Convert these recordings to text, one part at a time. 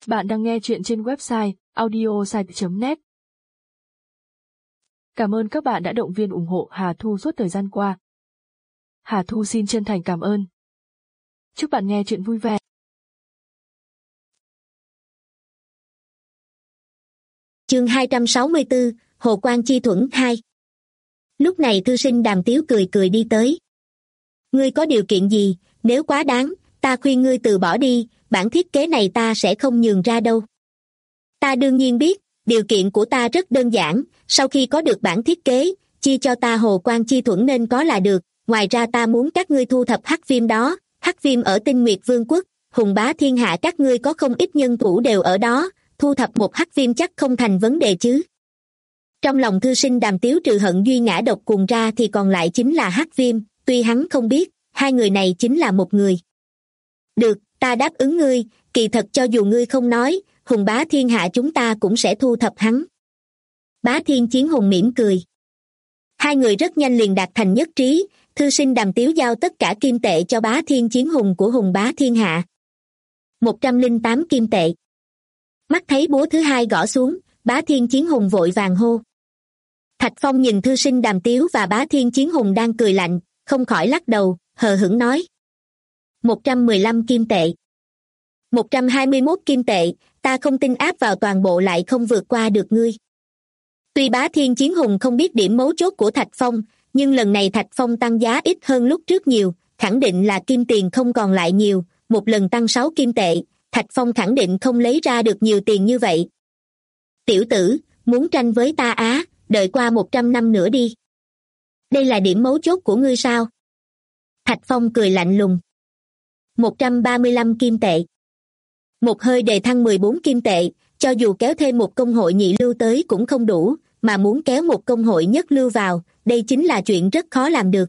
Bạn đang nghe chuyện trên website audiosite.net. Cảm ơn các bạn đã động viên ủng hộ Hà Thu suốt thời gian qua. Hà Thu xin chân thành cảm ơn. Chúc bạn nghe chuyện vui vẻ. Chương 264, Hồ Quang Chi Thuẫn 2. Lúc này thư sinh Đàm Tiếu cười cười đi tới. Ngươi có điều kiện gì? Nếu quá đáng, ta khuyên ngươi từ bỏ đi, bản thiết kế này ta sẽ không nhường ra đâu. Ta đương nhiên biết, điều kiện của ta rất đơn giản, sau khi có được bản thiết kế, chia cho ta Hồ Quang Chi Thuẫn nên có là được, ngoài ra ta muốn các ngươi thu thập hắc viêm đó, hắc viêm ở Tinh Nguyệt Vương quốc, hùng bá thiên hạ các ngươi có không ít nhân thủ đều ở đó, thu thập một hắc viêm chắc không thành vấn đề chứ. Trong lòng thư sinh Đàm Tiếu trừ hận duy ngã độc cùng ra thì còn lại chính là hắc viêm, tuy hắn không biết, hai người này chính là một người. Được, ta đáp ứng ngươi, kỳ thật cho dù ngươi không nói, hùng bá thiên hạ chúng ta cũng sẽ thu thập hắn. Bá Thiên Chiến Hùng mỉm cười. Hai người rất nhanh liền đạt thành nhất trí, thư sinh Đàm Tiếu giao tất cả kim tệ cho Bá Thiên Chiến Hùng của hùng bá thiên hạ. 108 kim tệ. Mắt thấy búa thứ hai gõ xuống, Bá Thiên Chiến Hùng vội vàng hô. Thạch Phong nhìn thư sinh Đàm Tiếu và Bá Thiên Chiến Hùng đang cười lạnh, không khỏi lắc đầu, hờ hững nói. 115 kim tệ. 121 kim tệ, ta không tin áp vào toàn bộ lại không vượt qua được ngươi. Tuy Bá Thiên Chiến Hùng không biết điểm mấu chốt của Thạch Phong, nhưng lần này Thạch Phong tăng giá ít hơn lúc trước nhiều, khẳng định là kim tiền không còn lại nhiều, một lần tăng 6 kim tệ, Thạch Phong khẳng định không lấy ra được nhiều tiền như vậy. Tiểu tử, muốn tranh với ta á, đợi qua 100 năm nữa đi. Đây là điểm mấu chốt của ngươi sao? Thạch Phong cười lạnh lùng. 135 kim tệ. Một hơi đề thăng 14 kim tệ, cho dù kéo thêm một công hội nhị lưu tới cũng không đủ, mà muốn kéo một công hội nhất lưu vào, đây chính là chuyện rất khó làm được.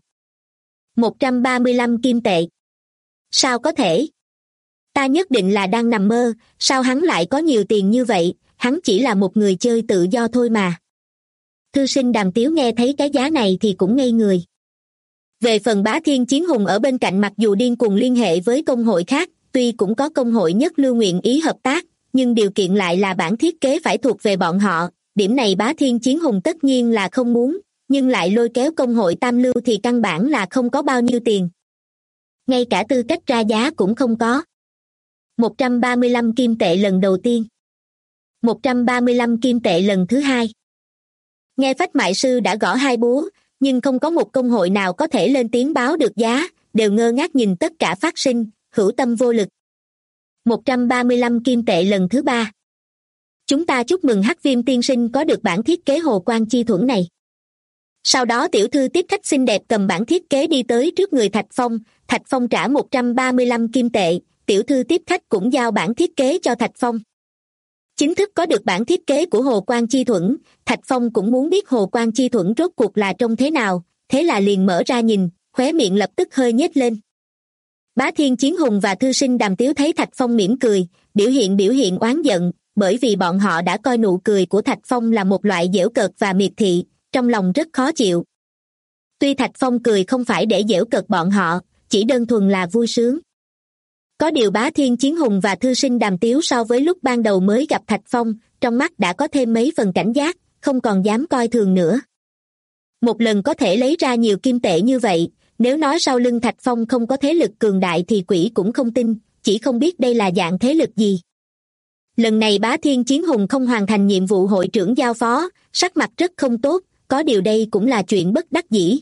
135 kim tệ. Sao có thể? Ta nhất định là đang nằm mơ, sao hắn lại có nhiều tiền như vậy, hắn chỉ là một người chơi tự do thôi mà. Thư sinh Đàm Tiếu nghe thấy cái giá này thì cũng ngây người. Về phần Bá Thiên Chiến Hùng ở bên cạnh mặc dù điên cuồng liên hệ với công hội khác, tuy cũng có công hội nhất lưu nguyện ý hợp tác, nhưng điều kiện lại là bản thiết kế phải thuộc về bọn họ, điểm này Bá Thiên Chiến Hùng tất nhiên là không muốn, nhưng lại lôi kéo công hội tam lưu thì căn bản là không có bao nhiêu tiền. Ngay cả tư cách ra giá cũng không có. 135 kim tệ lần đầu tiên. 135 kim tệ lần thứ hai. Nghe Phách Mại Sư đã gõ hai búa, nhưng không có một công hội nào có thể lên tiếng báo được giá, đều ngơ ngác nhìn tất cả phát sinh, hữu tâm vô lực. 135 kim tệ lần thứ ba. Chúng ta chúc mừng Hắc Viêm tiên sinh có được bản thiết kế Hồ Quang Chi Thuẫn này. Sau đó tiểu thư tiếp khách xinh đẹp cầm bản thiết kế đi tới trước người Thạch Phong trả 135 kim tệ, tiểu thư tiếp khách cũng giao bản thiết kế cho Thạch Phong. Chính thức có được bản thiết kế của Hồ Quang Chi Thuẫn, Thạch Phong cũng muốn biết Hồ Quang Chi Thuẫn rốt cuộc là trông thế nào, thế là liền mở ra nhìn, khóe miệng lập tức hơi nhếch lên. Bá Thiên Chiến Hùng và thư sinh Đàm Tiếu thấy Thạch Phong mỉm cười, biểu hiện oán giận, bởi vì bọn họ đã coi nụ cười của Thạch Phong là một loại giễu cợt và miệt thị, trong lòng rất khó chịu. Tuy Thạch Phong cười không phải để giễu cợt bọn họ, chỉ đơn thuần là vui sướng. Có điều Bá Thiên Chiến Hùng và thư sinh Đàm Tiếu so với lúc ban đầu mới gặp Thạch Phong, trong mắt đã có thêm mấy phần cảnh giác, không còn dám coi thường nữa. Một lần có thể lấy ra nhiều kim tệ như vậy, nếu nói sau lưng Thạch Phong không có thế lực cường đại thì quỷ cũng không tin, chỉ không biết đây là dạng thế lực gì. Lần này Bá Thiên Chiến Hùng không hoàn thành nhiệm vụ hội trưởng giao phó, sắc mặt rất không tốt, có điều đây cũng là chuyện bất đắc dĩ.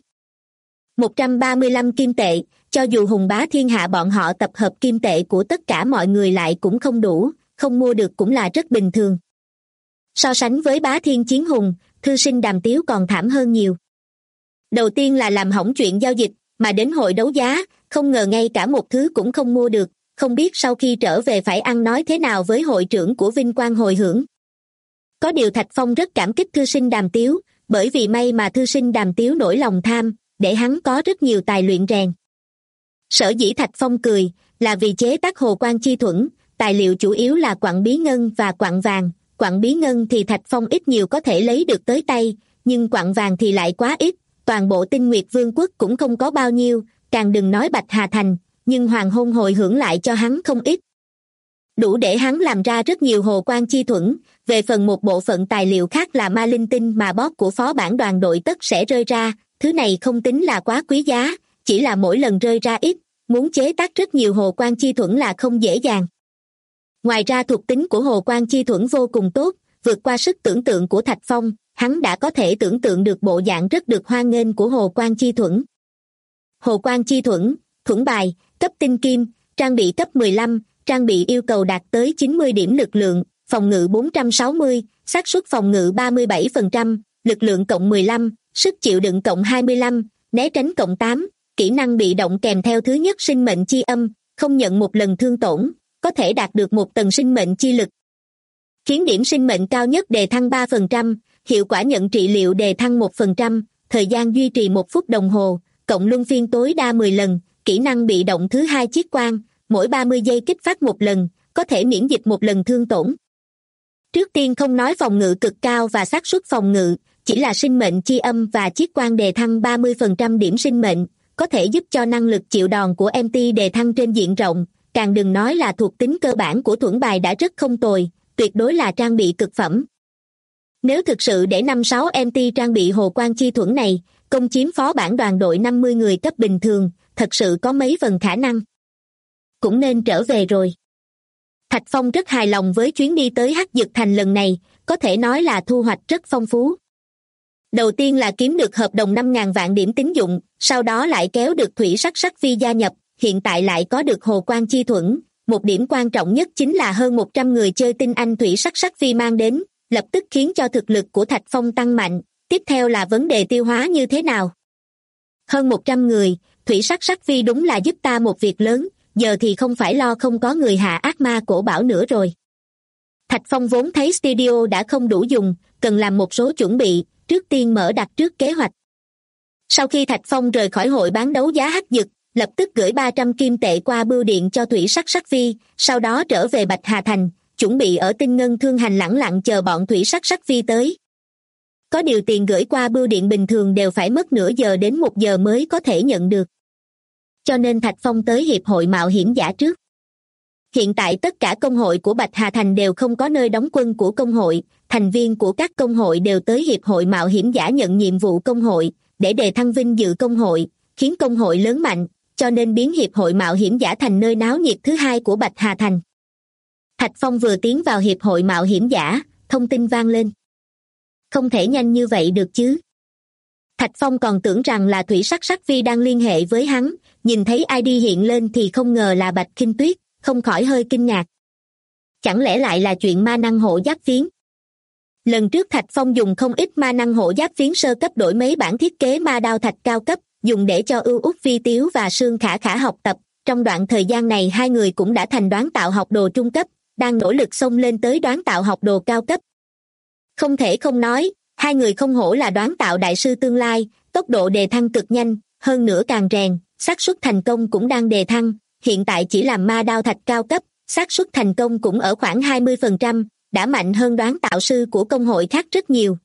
135 kim tệ, cho dù hùng bá thiên hạ bọn họ tập hợp kim tệ của tất cả mọi người lại cũng không đủ, không mua được cũng là rất bình thường. So sánh với Bá Thiên Chiến Hùng, thư sinh Đàm Tiếu còn thảm hơn nhiều. Đầu tiên là làm hỏng chuyện giao dịch, mà đến hội đấu giá, không ngờ ngay cả một thứ cũng không mua được, không biết sau khi trở về phải ăn nói thế nào với hội trưởng của Vinh Quang Hồi Hưởng. Có điều Thạch Phong rất cảm kích thư sinh Đàm Tiếu, bởi vì may mà thư sinh Đàm Tiếu nổi lòng tham, để hắn có rất nhiều tài luyện rèn. Sở dĩ Thạch Phong cười, là vì chế tác Hồ Quang Chi Thuẫn, tài liệu chủ yếu là quặng bí ngân và quặng vàng. Quặng bí ngân thì Thạch Phong ít nhiều có thể lấy được tới tay, nhưng quặng vàng thì lại quá ít, toàn bộ Tinh Nguyệt Vương quốc cũng không có bao nhiêu, càng đừng nói Bạch Hà Thành, nhưng Hoàng Hôn Hồi Hưởng lại cho hắn không ít. đủ để hắn làm ra rất nhiều hồ quan chi thuẫn. Về phần một bộ phận tài liệu khác là ma linh tinh mà boss của phó bản đoàn đội tất sẽ rơi ra, thứ này không tính là quá quý giá, chỉ là mỗi lần rơi ra ít, muốn chế tác rất nhiều hồ quan chi thuẫn là không dễ dàng. Ngoài ra thuộc tính của hồ quan chi thuẫn vô cùng tốt, vượt qua sức tưởng tượng của Thạch Phong, hắn đã có thể tưởng tượng được bộ dạng rất được hoan nghênh của hồ quan chi thuẫn. Hồ quan chi thuẫn, thuẫn bài, cấp tinh kim, trang bị cấp 15, trang bị yêu cầu đạt tới 90 điểm lực lượng, phòng ngự 460, xác suất phòng ngự 37%, lực lượng cộng 15, sức chịu đựng cộng 25, né tránh cộng 8, kỹ năng bị động kèm theo thứ nhất sinh mệnh chi âm, không nhận một lần thương tổn, có thể đạt được một tầng sinh mệnh chi lực. Khiến điểm sinh mệnh cao nhất đề thăng 3%, hiệu quả nhận trị liệu đề thăng 1%, thời gian duy trì 1 phút đồng hồ, cộng luân phiên tối đa 10 lần, kỹ năng bị động thứ hai chiết quang, mỗi 30 giây kích phát một lần, có thể miễn dịch một lần thương tổn. Trước tiên không nói phòng ngự cực cao và xác suất phòng ngự, chỉ là sinh mệnh chi âm và chiết quang đề thăng 30% điểm sinh mệnh, có thể giúp cho năng lực chịu đòn của MT đề thăng trên diện rộng, càng đừng nói là thuộc tính cơ bản của thuẫn bài đã rất không tồi, tuyệt đối là trang bị cực phẩm. Nếu thực sự để 5-6 MT trang bị hồ quan chi thuẫn này, công chiếm phó bản đoàn đội 50 người cấp bình thường, thật sự có mấy phần khả năng. Cũng nên trở về rồi. Thạch Phong rất hài lòng với chuyến đi tới Hắc Dực Thành lần này, có thể nói là thu hoạch rất phong phú. Đầu tiên là kiếm được hợp đồng 5.000 vạn điểm tín dụng, sau đó lại kéo được Thủy Sắc Sắc Phi gia nhập, hiện tại lại có được hồ quan chi thuẫn. Một điểm quan trọng nhất chính là hơn 100 người chơi tinh anh Thủy Sắc Sắc Phi mang đến, lập tức khiến cho thực lực của Thạch Phong tăng mạnh. Tiếp theo là vấn đề tiêu hóa như thế nào. Hơn 100 người, Thủy Sắc Sắc Phi đúng là giúp ta một việc lớn, giờ thì không phải lo không có người hạ ác ma cổ bảo nữa rồi. Thạch Phong vốn thấy studio đã không đủ dùng, cần làm một số chuẩn bị, trước tiên mở đặt trước kế hoạch. Sau khi Thạch Phong rời khỏi hội bán đấu giá Hắc Dực, lập tức gửi 300 kim tệ qua bưu điện cho Thủy Sắc Sắc Phi, sau đó trở về Bạch Hà Thành, chuẩn bị ở Tinh Ngân Thương Hành lẳng lặng chờ bọn Thủy Sắc Sắc Phi tới. Có điều tiền gửi qua bưu điện bình thường đều phải mất nửa giờ đến 1 giờ mới có thể nhận được. Cho nên Thạch Phong tới Hiệp hội Mạo hiểm giả trước. Hiện tại tất cả công hội của Bạch Hà Thành đều không có nơi đóng quân của công hội, thành viên của các công hội đều tới Hiệp hội Mạo hiểm giả nhận nhiệm vụ công hội, để đề thăng vinh dự công hội, khiến công hội lớn mạnh, cho nên biến Hiệp hội Mạo hiểm giả thành nơi náo nhiệt thứ hai của Bạch Hà Thành. Thạch Phong vừa tiến vào Hiệp hội Mạo hiểm giả, thông tin vang lên. Không thể nhanh như vậy được chứ. Thạch Phong còn tưởng rằng là Thủy Sắc Sắc Phi đang liên hệ với hắn, nhìn thấy ID hiện lên thì không ngờ là Bạch Kinh Tuyết, không khỏi hơi kinh ngạc. Chẳng lẽ lại là chuyện ma năng hộ giáp phiến? Lần trước Thạch Phong dùng không ít ma năng hộ giáp phiến sơ cấp đổi mấy bản thiết kế ma đao thạch cao cấp, dùng để cho Ưu Út Vi Tiếu và Sương Khả Khả học tập. Trong đoạn thời gian này hai người cũng đã thành đoán tạo học đồ trung cấp, đang nỗ lực xông lên tới đoán tạo học đồ cao cấp. Không thể không nói, hai người không hổ là đoán tạo đại sư tương lai, tốc độ đề thăng cực nhanh, hơn nữa càng rèn, xác suất thành công cũng đang đề thăng, hiện tại chỉ làm ma đao thạch cao cấp, xác suất thành công cũng ở khoảng 20%, đã mạnh hơn đoán tạo sư của công hội khác rất nhiều.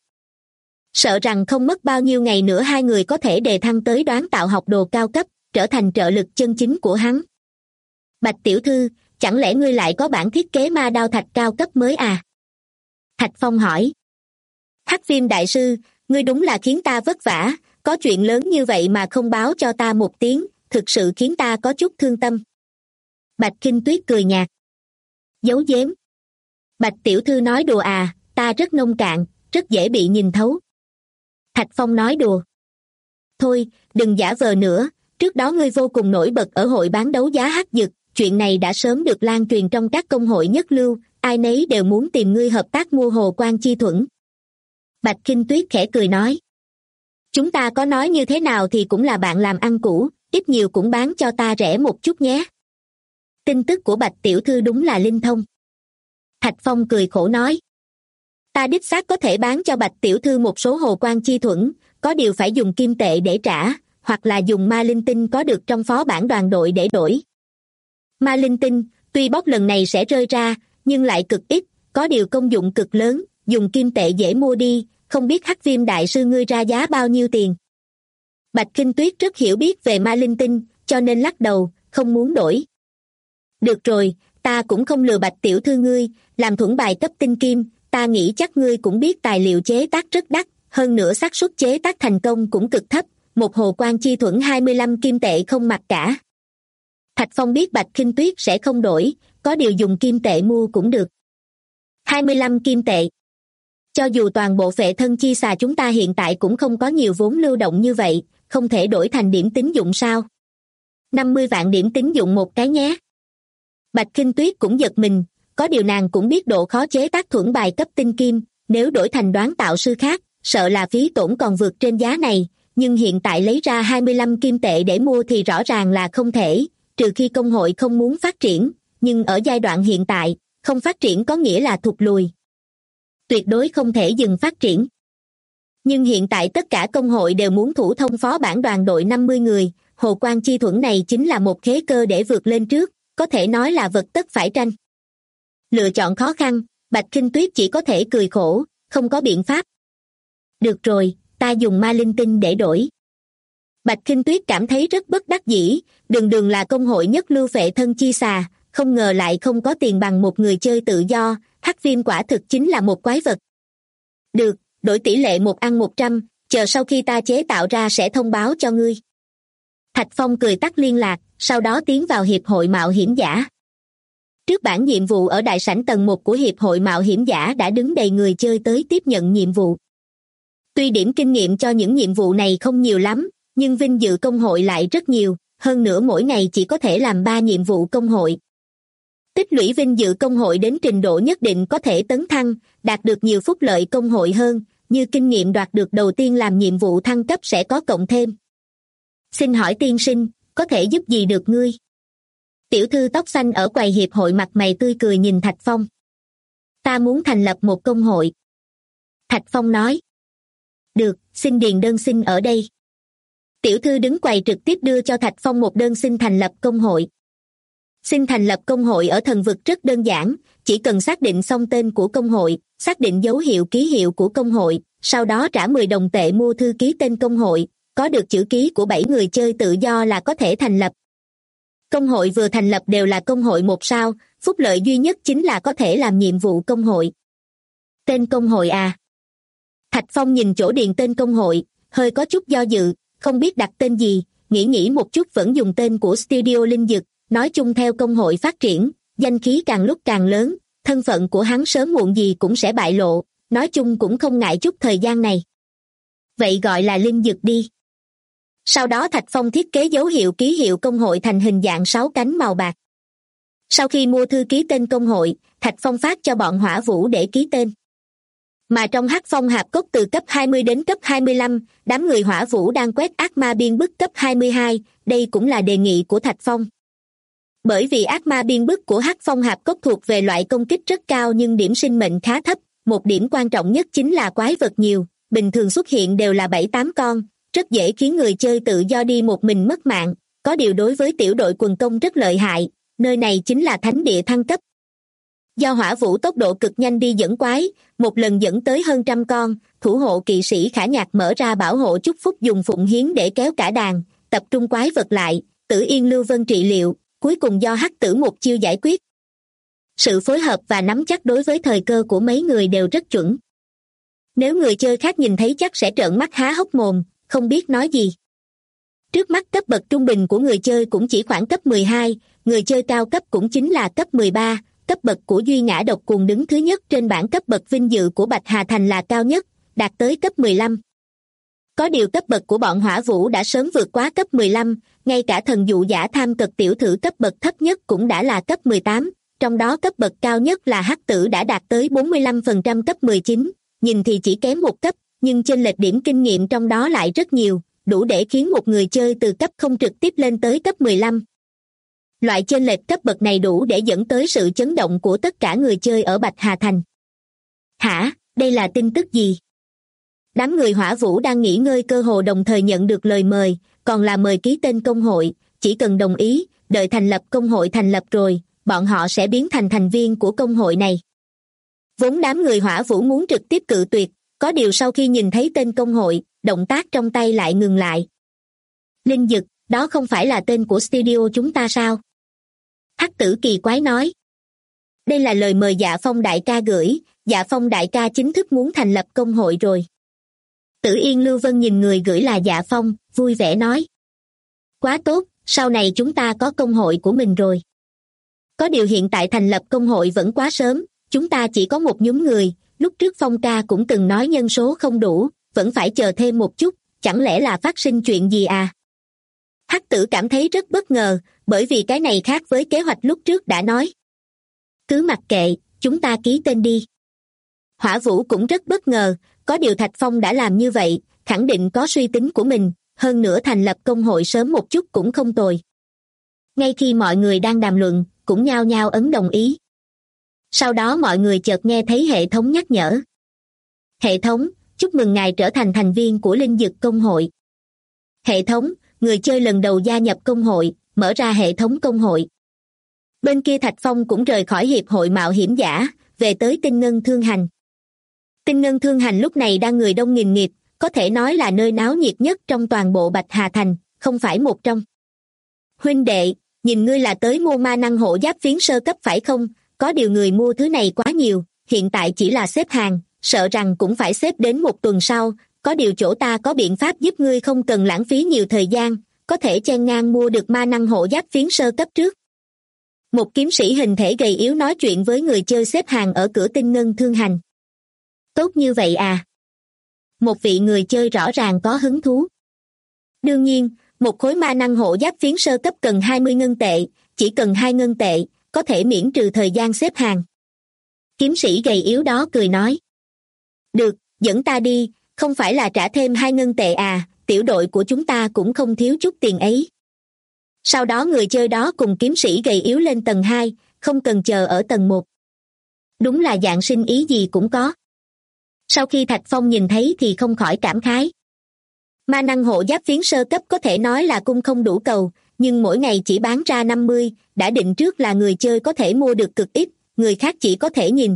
Sợ rằng không mất bao nhiêu ngày nữa hai người có thể đề thăng tới đoán tạo học đồ cao cấp, trở thành trợ lực chân chính của hắn. Bạch tiểu thư, chẳng lẽ ngươi lại có bản thiết kế ma đao thạch cao cấp mới à? Thạch Phong hỏi. Hắc Viêm đại sư, ngươi đúng là khiến ta vất vả, có chuyện lớn như vậy mà không báo cho ta một tiếng, thực sự khiến ta có chút thương tâm. Bạch Kinh Tuyết cười nhạt. Giấu giếm. Bạch tiểu thư nói đùa à, ta rất nông cạn, rất dễ bị nhìn thấu. Thạch Phong nói đùa. Thôi, đừng giả vờ nữa, trước đó ngươi vô cùng nổi bật ở hội bán đấu giá Hắc Dực, chuyện này đã sớm được lan truyền trong các công hội nhất lưu, ai nấy đều muốn tìm ngươi hợp tác mua hồ quan chi thuẫn. Bạch Kinh Tuyết khẽ cười nói. Chúng ta có nói như thế nào thì cũng là bạn làm ăn cũ, ít nhiều cũng bán cho ta rẻ một chút nhé. Tin tức của Bạch tiểu thư đúng là linh thông. Thạch Phong cười khổ nói. Ta đích xác có thể bán cho Bạch tiểu thư một số hồ quan chi thuẫn, có điều phải dùng kim tệ để trả, hoặc là dùng ma linh tinh có được trong phó bản đoàn đội để đổi. Ma linh tinh, tuy bóc lần này sẽ rơi ra, nhưng lại cực ít, có điều công dụng cực lớn, dùng kim tệ dễ mua đi, không biết Hắc Viêm đại sư ngươi ra giá bao nhiêu tiền. Bạch Kinh Tuyết rất hiểu biết về ma linh tinh, cho nên lắc đầu, không muốn đổi. Được rồi, ta cũng không lừa bạch tiểu thư ngươi, làm thuẫn bài cấp tinh kim, ta nghĩ chắc ngươi cũng biết tài liệu chế tác rất đắt, hơn nữa xác suất chế tác thành công cũng cực thấp, một hồ quan chi thuẫn 25 kim tệ không mặc cả. Thạch Phong biết Bạch Khinh Tuyết sẽ không đổi, có điều dùng kim tệ mua cũng được. 25 kim tệ. Cho dù toàn bộ phệ thân chi xà chúng ta hiện tại cũng không có nhiều vốn lưu động như vậy, không thể đổi thành điểm tín dụng sao? 50 vạn điểm tín dụng một cái nhé. Bạch Khinh Tuyết cũng giật mình, có điều nàng cũng biết độ khó chế tác thuẫn bài cấp tinh kim, nếu đổi thành đoán tạo sư khác, sợ là phí tổn còn vượt trên giá này, nhưng hiện tại lấy ra 25 kim tệ để mua thì rõ ràng là không thể, trừ khi công hội không muốn phát triển, nhưng ở giai đoạn hiện tại, không phát triển có nghĩa là thụt lùi. Tuyệt đối không thể dừng phát triển. Nhưng hiện tại tất cả công hội đều muốn thủ thông phó bản đoàn đội 50 người, hồ quan chi thuẫn này chính là một khế cơ để vượt lên trước, có thể nói là vật tất phải tranh. Lựa chọn khó khăn, Bạch Khinh Tuyết chỉ có thể cười khổ, không có biện pháp. Được rồi, ta dùng ma linh tinh để đổi. Bạch Khinh Tuyết cảm thấy rất bất đắc dĩ, đường là công hội nhất lưu phệ thân chi xà, không ngờ lại không có tiền bằng một người chơi tự do, Hắc Viêm quả thực chính là một quái vật. Được, đổi tỷ lệ 1:100, chờ sau khi ta chế tạo ra sẽ thông báo cho ngươi. Thạch Phong cười tắt liên lạc, sau đó tiến vào Hiệp hội Mạo hiểm giả. Trước bảng nhiệm vụ ở đại sảnh tầng 1 của Hiệp hội Mạo hiểm giả đã đứng đầy người chơi tới tiếp nhận nhiệm vụ. Tuy điểm kinh nghiệm cho những nhiệm vụ này không nhiều lắm, nhưng vinh dự công hội lại rất nhiều, hơn nữa mỗi ngày chỉ có thể làm 3 nhiệm vụ công hội. Tích lũy vinh dự công hội đến trình độ nhất định có thể tấn thăng, đạt được nhiều phúc lợi công hội hơn, như kinh nghiệm đoạt được đầu tiên làm nhiệm vụ thăng cấp sẽ có cộng thêm. Xin hỏi tiên sinh, có thể giúp gì được ngươi? Tiểu thư tóc xanh ở quầy hiệp hội mặt mày tươi cười nhìn Thạch Phong. Ta muốn thành lập một công hội. Thạch Phong nói. Được, xin điền đơn xin ở đây. Tiểu thư đứng quầy trực tiếp đưa cho Thạch Phong một đơn xin thành lập công hội. Xin thành lập công hội ở thần vực rất đơn giản, chỉ cần xác định xong tên của công hội, xác định dấu hiệu ký hiệu của công hội, sau đó trả 10 đồng tệ mua thư ký tên công hội, có được chữ ký của 7 người chơi tự do là có thể thành lập. Công hội vừa thành lập đều là công hội 1 sao, phúc lợi duy nhất chính là có thể làm nhiệm vụ công hội. Tên công hội à? Thạch Phong nhìn chỗ điền tên công hội, hơi có chút do dự, không biết đặt tên gì, nghĩ một chút vẫn dùng tên của Studio Linh Dực, nói chung theo công hội phát triển, danh khí càng lúc càng lớn, thân phận của hắn sớm muộn gì cũng sẽ bại lộ, nói chung cũng không ngại chút thời gian này. Vậy gọi là Linh Dực đi. Sau đó Thạch Phong thiết kế dấu hiệu ký hiệu công hội thành hình dạng 6 cánh màu bạc. Sau khi mua thư ký tên công hội, Thạch Phong phát cho bọn Hỏa Vũ để ký tên. Mà trong Hắc Phong Hạp Cốc từ cấp 20 đến cấp 25, đám người Hỏa Vũ đang quét ác ma biên bức cấp 22, đây cũng là đề nghị của Thạch Phong. Bởi vì ác ma biên bức của Hắc Phong Hạp Cốc thuộc về loại công kích rất cao nhưng điểm sinh mệnh khá thấp, một điểm quan trọng nhất chính là quái vật nhiều, bình thường xuất hiện đều là 7-8 con, rất dễ khiến người chơi tự do đi một mình mất mạng, có điều đối với tiểu đội quần công rất lợi hại, nơi này chính là thánh địa thăng cấp. Do Hỏa Vũ tốc độ cực nhanh đi dẫn quái, một lần dẫn tới hơn 100 con, thủ hộ kỵ sĩ Khả Nhạc mở ra bảo hộ chúc phúc dùng phụng hiến để kéo cả đàn, tập trung quái vật lại, Tử Yên Lưu Vân trị liệu, cuối cùng do Hắc Tử một chiêu giải quyết. Sự phối hợp và nắm chắc đối với thời cơ của mấy người đều rất chuẩn. Nếu người chơi khác nhìn thấy chắc sẽ trợn mắt há hốc mồm, không biết nói gì. Trước mắt cấp bậc trung bình của người chơi cũng chỉ khoảng cấp 12, người chơi cao cấp cũng chính là cấp 13, cấp bậc của Duy Ngã Độc Cuồng đứng thứ nhất trên bảng cấp bậc vinh dự của Bạch Hà Thành là cao nhất, đạt tới cấp 15. Có điều cấp bậc của bọn Hỏa Vũ đã sớm vượt quá cấp 15, ngay cả thần dụ giả tham cực tiểu thử cấp bậc thấp nhất cũng đã là cấp 18, trong đó cấp bậc cao nhất là Hắc Tử đã đạt tới 45% cấp 19, nhìn thì chỉ kém một cấp, nhưng chênh lệch điểm kinh nghiệm trong đó lại rất nhiều, đủ để khiến một người chơi từ cấp không trực tiếp lên tới cấp 15. Loại chênh lệch cấp bậc này đủ để dẫn tới sự chấn động của tất cả người chơi ở Bạch Hà Thành. Hả, đây là tin tức gì? Đám người Hỏa Vũ đang nghỉ ngơi cơ hồ đồng thời nhận được lời mời, còn là mời ký tên công hội, chỉ cần đồng ý, đợi thành lập công hội thành lập rồi, bọn họ sẽ biến thành thành viên của công hội này. Vốn đám người Hỏa Vũ muốn trực tiếp cự tuyệt, có điều sau khi nhìn thấy tên công hội, động tác trong tay lại ngừng lại. Linh Dực, đó không phải là tên của studio chúng ta sao? Hắc Tử kỳ quái nói. Đây là lời mời Dạ Phong đại ca gửi, Dạ Phong đại ca chính thức muốn thành lập công hội rồi. Tử Yên Lưu Vân nhìn người gửi là Dạ Phong, vui vẻ nói. Quá tốt, sau này chúng ta có công hội của mình rồi. Có điều hiện tại thành lập công hội vẫn quá sớm, chúng ta chỉ có một nhóm người, lúc trước Phong ca cũng từng nói nhân số không đủ, vẫn phải chờ thêm một chút, chẳng lẽ là phát sinh chuyện gì à? Hắc Tử cảm thấy rất bất ngờ, bởi vì cái này khác với kế hoạch lúc trước đã nói. Cứ mặc kệ, chúng ta ký tên đi. Hỏa Vũ cũng rất bất ngờ, có điều Thạch Phong đã làm như vậy, khẳng định có suy tính của mình, hơn nữa thành lập công hội sớm một chút cũng không tồi. Ngay khi mọi người đang đàm luận, cũng nhao nhao ấn đồng ý. Sau đó mọi người chợt nghe thấy hệ thống nhắc nhở. Hệ thống, chúc mừng ngài trở thành thành viên của Linh Dực Công hội. Hệ thống, người chơi lần đầu gia nhập công hội, mở ra hệ thống công hội. Bên kia Thạch Phong cũng rời khỏi hiệp hội mạo hiểm giả, về tới Tinh Ngân Thương Hành. Tinh Ngân Thương Hành lúc này đang người đông nghìn nghịt, có thể nói là nơi náo nhiệt nhất trong toàn bộ Bạch Hà Thành, không phải một trong. Huynh đệ, nhìn ngươi là tới mua ma năng hộ giáp phiến sơ cấp phải không? Có điều người mua thứ này quá nhiều, hiện tại chỉ là xếp hàng, sợ rằng cũng phải xếp đến một tuần sau, có điều chỗ ta có biện pháp giúp ngươi không cần lãng phí nhiều thời gian, có thể chen ngang mua được ma năng hộ giáp phiến sơ cấp trước. Một kiếm sĩ hình thể gầy yếu nói chuyện với người chơi xếp hàng ở cửa Tinh Ngân Thương Hành. Tốt như vậy à? Một vị người chơi rõ ràng có hứng thú. Đương nhiên, một khối ma năng hộ giáp phiến sơ cấp cần 20 ngân tệ, chỉ cần 2 ngân tệ, có thể miễn trừ thời gian xếp hàng. Kiếm sĩ gầy yếu đó cười nói. Được, dẫn ta đi, không phải là trả thêm 2 ngân tệ à, tiểu đội của chúng ta cũng không thiếu chút tiền ấy. Sau đó người chơi đó cùng kiếm sĩ gầy yếu lên tầng 2, không cần chờ ở tầng 1. Đúng là dạng sinh ý gì cũng có. Sau khi Thạch Phong nhìn thấy thì không khỏi cảm khái. Ma năng hộ giáp phiến sơ cấp có thể nói là cung không đủ cầu, nhưng mỗi ngày chỉ bán ra 50, đã định trước là người chơi có thể mua được cực ít, người khác chỉ có thể nhìn.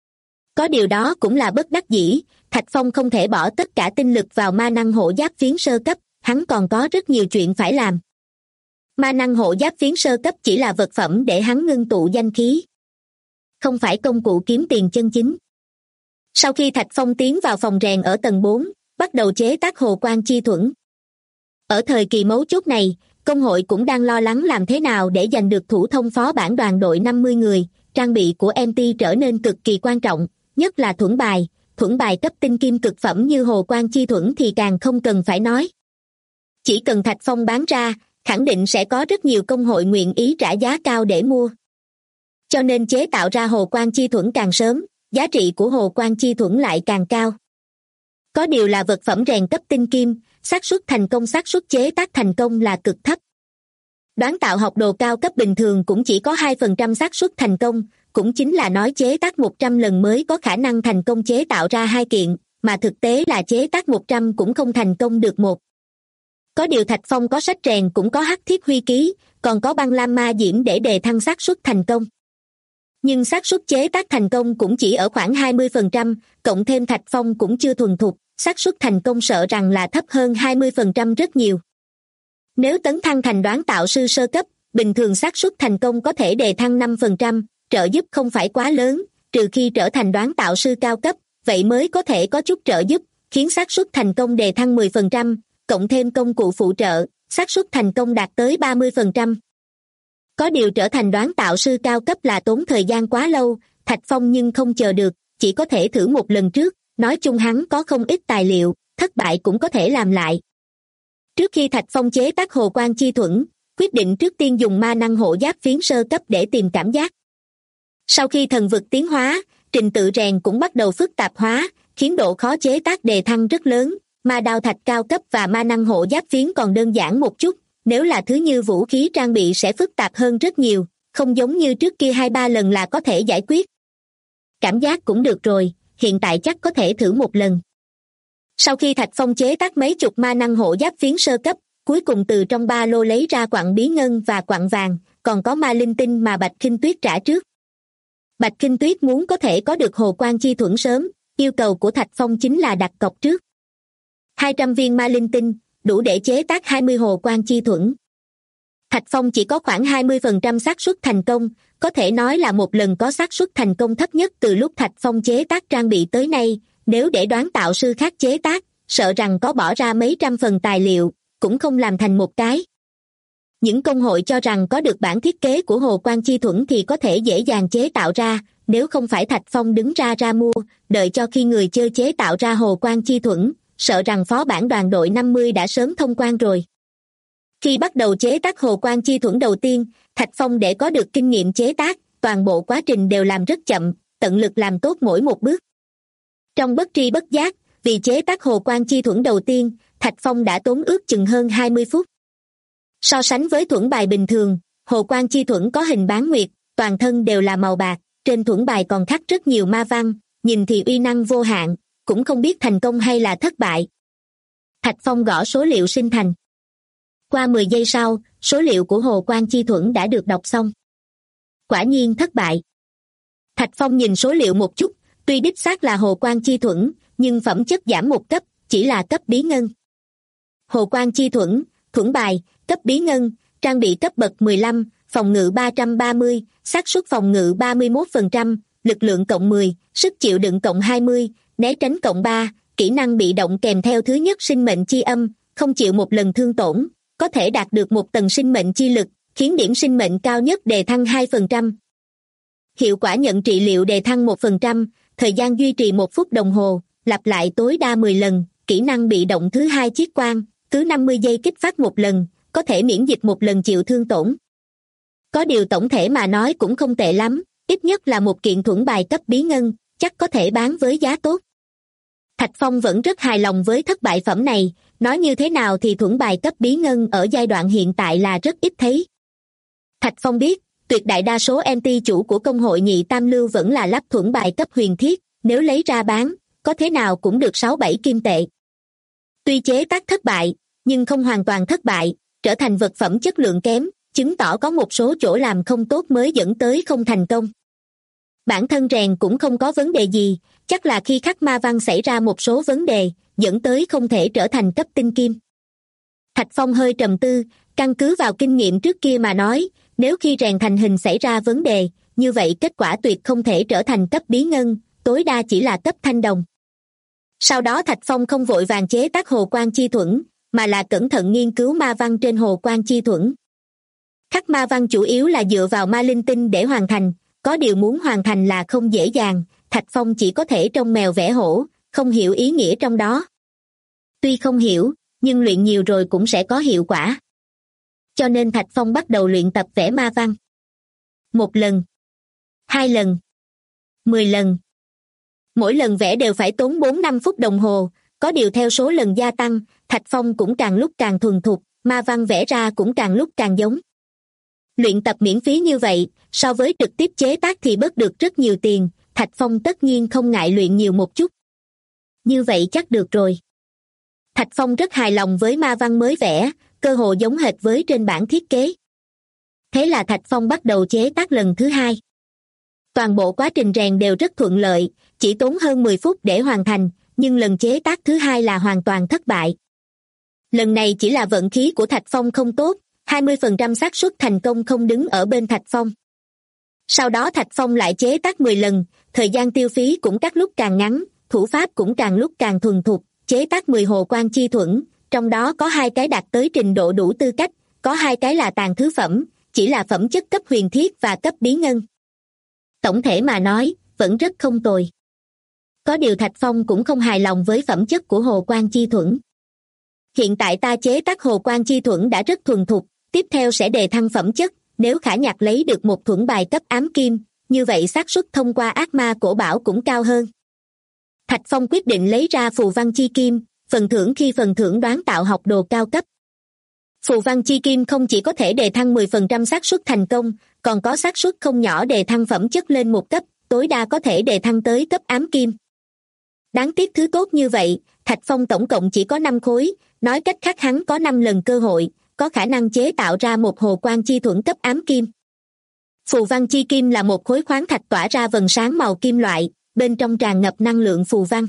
Có điều đó cũng là bất đắc dĩ, Thạch Phong không thể bỏ tất cả tinh lực vào ma năng hộ giáp phiến sơ cấp, hắn còn có rất nhiều chuyện phải làm. Ma năng hộ giáp phiến sơ cấp chỉ là vật phẩm để hắn ngưng tụ danh khí, không phải công cụ kiếm tiền chân chính. Sau khi Thạch Phong tiến vào phòng rèn ở tầng 4, bắt đầu chế tác hồ quan chi thuẫn. Ở thời kỳ mấu chốt này, công hội cũng đang lo lắng làm thế nào để giành được thủ thông phó bản đoàn đội 50 người, trang bị của MT trở nên cực kỳ quan trọng, nhất là thuẫn bài cấp tinh kim cực phẩm như hồ quan chi thuẫn thì càng không cần phải nói. Chỉ cần Thạch Phong bán ra, khẳng định sẽ có rất nhiều công hội nguyện ý trả giá cao để mua. Cho nên chế tạo ra hồ quan chi thuẫn càng sớm, giá trị của hồ quan chi thuẫn lại càng cao. Có điều là vật phẩm rèn cấp tinh kim, xác suất thành công xác suất chế tác thành công là cực thấp. Đoán tạo học đồ cao cấp bình thường cũng chỉ có 2% xác suất thành công, cũng chính là nói chế tác 100 lần mới có khả năng thành công chế tạo ra 2 kiện, mà thực tế là chế tác 100 cũng không thành công được một. Có điều Thạch Phong có sách rèn cũng có hắc thiết huy ký, còn có băng lam ma diễm để đề thăng xác suất thành công. Nhưng xác suất chế tác thành công cũng chỉ ở khoảng 20%, cộng thêm Thạch Phong cũng chưa thuần thục, xác suất thành công sợ rằng là thấp hơn 20% rất nhiều. Nếu tấn thăng thành đoán tạo sư sơ cấp, bình thường xác suất thành công có thể đề thăng 5%, trợ giúp không phải quá lớn, trừ khi trở thành đoán tạo sư cao cấp, vậy mới có thể có chút trợ giúp, khiến xác suất thành công đề thăng 10%, cộng thêm công cụ phụ trợ, xác suất thành công đạt tới 30%. Có điều trở thành đoán tạo sư cao cấp là tốn thời gian quá lâu, Thạch Phong nhưng không chờ được, chỉ có thể thử một lần trước, nói chung hắn có không ít tài liệu, thất bại cũng có thể làm lại. Trước khi Thạch Phong chế tác hồ quan chi thuẫn, quyết định trước tiên dùng ma năng hộ giáp phiến sơ cấp để tìm cảm giác. Sau khi thần vực tiến hóa, trình tự rèn cũng bắt đầu phức tạp hóa, khiến độ khó chế tác đề thăng rất lớn, ma đao thạch cao cấp và ma năng hộ giáp phiến còn đơn giản một chút, nếu là thứ như vũ khí trang bị sẽ phức tạp hơn rất nhiều, không giống như trước kia 2-3 lần là có thể giải quyết. Cảm giác cũng được rồi, hiện tại chắc có thể thử một lần. Sau khi Thạch Phong chế tác mấy chục ma năng hộ giáp phiến sơ cấp, cuối cùng từ trong ba lô lấy ra quặng bí ngân và quặng vàng, còn có ma linh tinh mà Bạch Khinh Tuyết trả trước. Bạch Khinh Tuyết muốn có thể có được hồ quan chi thuẫn sớm, yêu cầu của Thạch Phong chính là đặt cọc trước 200 viên ma linh tinh, đủ để chế tác 20 hồ quan chi thuẫn. Thạch Phong chỉ có khoảng 20% xác suất thành công, có thể nói là một lần có xác suất thành công thấp nhất từ lúc Thạch Phong chế tác trang bị tới nay. Nếu để đoán tạo sư khác chế tác, sợ rằng có bỏ ra mấy trăm phần tài liệu, cũng không làm thành một cái. Những công hội cho rằng có được bản thiết kế của Hồ Quang Chi Thuẫn thì có thể dễ dàng chế tạo ra, nếu không phải Thạch Phong đứng ra mua, đợi cho khi người chơi chế tạo ra Hồ Quang Chi Thuẫn, sợ rằng phó bản đoàn đội 50 đã sớm thông quan rồi. Khi bắt đầu chế tác Hồ Quang Chi Thuẫn đầu tiên, Thạch Phong để có được kinh nghiệm chế tác, toàn bộ quá trình đều làm rất chậm, tận lực làm tốt mỗi một bước. Trong bất tri bất giác, vì chế tác Hồ Quang Chi Thuẫn đầu tiên, Thạch Phong đã tốn ước chừng hơn 20 phút. So sánh với thuẫn bài bình thường, Hồ Quang Chi Thuẫn có hình bán nguyệt, toàn thân đều là màu bạc, trên thuẫn bài còn khắc rất nhiều ma văn, nhìn thì uy năng vô hạn, cũng không biết thành công hay là thất bại. Thạch Phong gõ số liệu sinh thành. Qua 10 giây sau, số liệu của Hồ Quang Chi Thuẫn đã được đọc xong. Quả nhiên thất bại. Thạch Phong nhìn số liệu một chút, tuy đích xác là Hồ Quang Chi Thuẫn, nhưng phẩm chất giảm một cấp, chỉ là cấp bí ngân. Hồ Quang Chi Thuẫn, thuẫn bài, cấp bí ngân, trang bị cấp bậc 15, phòng ngự 330, xác suất phòng ngự 31%, lực lượng cộng 10, sức chịu đựng cộng 20, né tránh cộng 3, kỹ năng bị động kèm theo thứ nhất sinh mệnh chi âm, không chịu một lần thương tổn, có thể đạt được một tầng sinh mệnh chi lực, khiến điểm sinh mệnh cao nhất đề thăng 2%. Hiệu quả nhận trị liệu đề thăng 1%, thời gian duy trì 1 phút đồng hồ, lặp lại tối đa 10 lần, kỹ năng bị động thứ 2 chiết quang, cứ 50 giây kích phát một lần, có thể miễn dịch một lần chịu thương tổn. Có điều tổng thể mà nói cũng không tệ lắm, ít nhất là một kiện thuẫn bài cấp bí ngân, chắc có thể bán với giá tốt. Thạch Phong vẫn rất hài lòng với thất bại phẩm này, nói như thế nào thì thuẫn bài cấp bí ngân ở giai đoạn hiện tại là rất ít thấy. Thạch Phong biết, tuyệt đại đa số NT chủ của công hội nhị tam lưu vẫn là lắp thuẫn bài cấp huyền thiết, nếu lấy ra bán, có thế nào cũng được 6-7 kim tệ. Tuy chế tác thất bại, nhưng không hoàn toàn thất bại, trở thành vật phẩm chất lượng kém, chứng tỏ có một số chỗ làm không tốt mới dẫn tới không thành công. Bản thân rèn cũng không có vấn đề gì, chắc là khi khắc ma văn xảy ra một số vấn đề, dẫn tới không thể trở thành cấp tinh kim. Thạch Phong hơi trầm tư, căn cứ vào kinh nghiệm trước kia mà nói, nếu khi rèn thành hình xảy ra vấn đề, như vậy kết quả tuyệt không thể trở thành cấp bí ngân, tối đa chỉ là cấp thanh đồng. Sau đó Thạch Phong không vội vàng chế tác Hồ Quang Chi Thuẫn, mà là cẩn thận nghiên cứu ma văn trên Hồ Quang Chi Thuẫn. Khắc ma văn chủ yếu là dựa vào ma linh tinh để hoàn thành, có điều muốn hoàn thành là không dễ dàng, Thạch Phong chỉ có thể trông mèo vẽ hổ, không hiểu ý nghĩa trong đó. Tuy không hiểu, nhưng luyện nhiều rồi cũng sẽ có hiệu quả. Cho nên Thạch Phong bắt đầu luyện tập vẽ ma văn. 1 lần, 2 lần, 10 lần. Mỗi lần vẽ đều phải tốn 4-5 phút đồng hồ, có điều theo số lần gia tăng, Thạch Phong cũng càng lúc càng thuần thục, ma văn vẽ ra cũng càng lúc càng giống. Luyện tập miễn phí như vậy, so với trực tiếp chế tác thì bớt được rất nhiều tiền, Thạch Phong tất nhiên không ngại luyện nhiều một chút. Như vậy chắc được rồi. Thạch Phong rất hài lòng với ma văn mới vẽ, cơ hồ giống hệt với trên bản thiết kế. Thế là Thạch Phong bắt đầu chế tác lần thứ 2. Toàn bộ quá trình rèn đều rất thuận lợi, chỉ tốn hơn 10 phút để hoàn thành, nhưng lần chế tác thứ 2 là hoàn toàn thất bại. Lần này chỉ là vận khí của Thạch Phong không tốt, 20% xác suất thành công không đứng ở bên Thạch Phong. Sau đó Thạch Phong lại chế tác 10 lần, thời gian tiêu phí cũng các lúc càng ngắn, thủ pháp cũng càng lúc càng thuần thục, chế tác 10 Hồ Quang Chi Thuẫn, trong đó có 2 cái đạt tới trình độ đủ tư cách, có 2 cái là tàn thứ phẩm, chỉ là phẩm chất cấp huyền thiết và cấp bí ngân. Tổng thể mà nói, vẫn rất không tồi. Có điều Thạch Phong cũng không hài lòng với phẩm chất của Hồ Quang Chi Thuẫn. Hiện tại ta chế tác Hồ Quang Chi Thuẫn đã rất thuần thục, tiếp theo sẽ đề thăng phẩm chất, nếu Khả Nhạc lấy được một thuẫn bài cấp ám kim, như vậy xác suất thông qua ác ma cổ bảo cũng cao hơn. Thạch Phong quyết định lấy ra phù văn chi kim, phần thưởng khi phần thưởng đoán tạo học đồ cao cấp. Phù văn chi kim không chỉ có thể đề thăng 10% xác suất thành công, còn có xác suất không nhỏ đề thăng phẩm chất lên một cấp, tối đa có thể đề thăng tới cấp ám kim. Đáng tiếc thứ tốt như vậy, Thạch Phong tổng cộng chỉ có 5 khối, nói cách khác hắn có 5 lần cơ hội, có khả năng chế tạo ra một Hồ Quang Chi Thuẫn cấp ám kim. Phù văn chi kim là một khối khoáng thạch tỏa ra vầng sáng màu kim loại, bên trong tràn ngập năng lượng phù văn.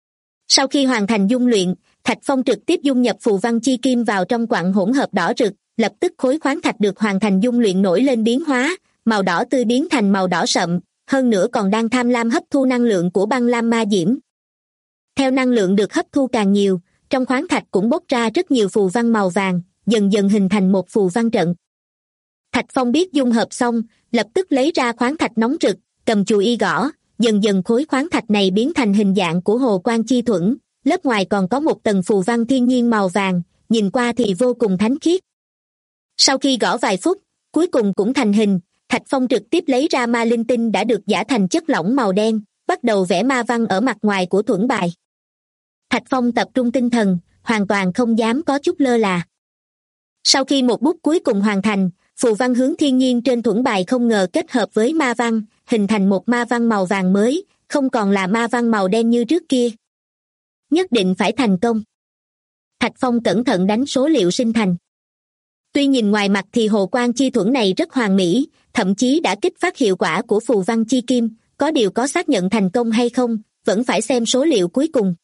Sau khi hoàn thành dung luyện, Thạch Phong trực tiếp dung nhập phù văn chi kim vào trong quặng hỗn hợp đỏ rực, lập tức khối khoáng thạch được hoàn thành dung luyện nổi lên biến hóa, màu đỏ tươi biến thành màu đỏ sậm, hơn nữa còn đang tham lam hấp thu năng lượng của băng lam ma diễm. Theo năng lượng được hấp thu càng nhiều, trong khoáng thạch cũng bốc ra rất nhiều phù văn màu vàng, dần dần hình thành một phù văn trận. Thạch Phong biết dung hợp xong, lập tức lấy ra khoáng thạch nóng rực, cầm chùy y gõ, dần dần khối khoáng thạch này biến thành hình dạng của hồ quang chi thuẫn, lớp ngoài còn có một tầng phù văn thiên nhiên màu vàng, nhìn qua thì vô cùng thánh khiết. Sau khi gõ vài phút, cuối cùng cũng thành hình, Thạch Phong trực tiếp lấy ra ma linh tinh đã được giã thành chất lỏng màu đen, bắt đầu vẽ ma văn ở mặt ngoài của thuẫn bài. Thạch Phong tập trung tinh thần, hoàn toàn không dám có chút lơ là. Sau khi một bút cuối cùng hoàn thành, phù văn hướng thiên nhiên trên thuẫn bài không ngờ kết hợp với ma văn, hình thành một ma văn màu vàng mới, không còn là ma văn màu đen như trước kia. Nhất định phải thành công. Thạch Phong cẩn thận đánh số liệu sinh thành. Tuy nhìn ngoài mặt thì hồ quang chi thuẫn này rất hoàn mỹ, thậm chí đã kích phát hiệu quả của phù văn chi kim, có điều có xác nhận thành công hay không, vẫn phải xem số liệu cuối cùng.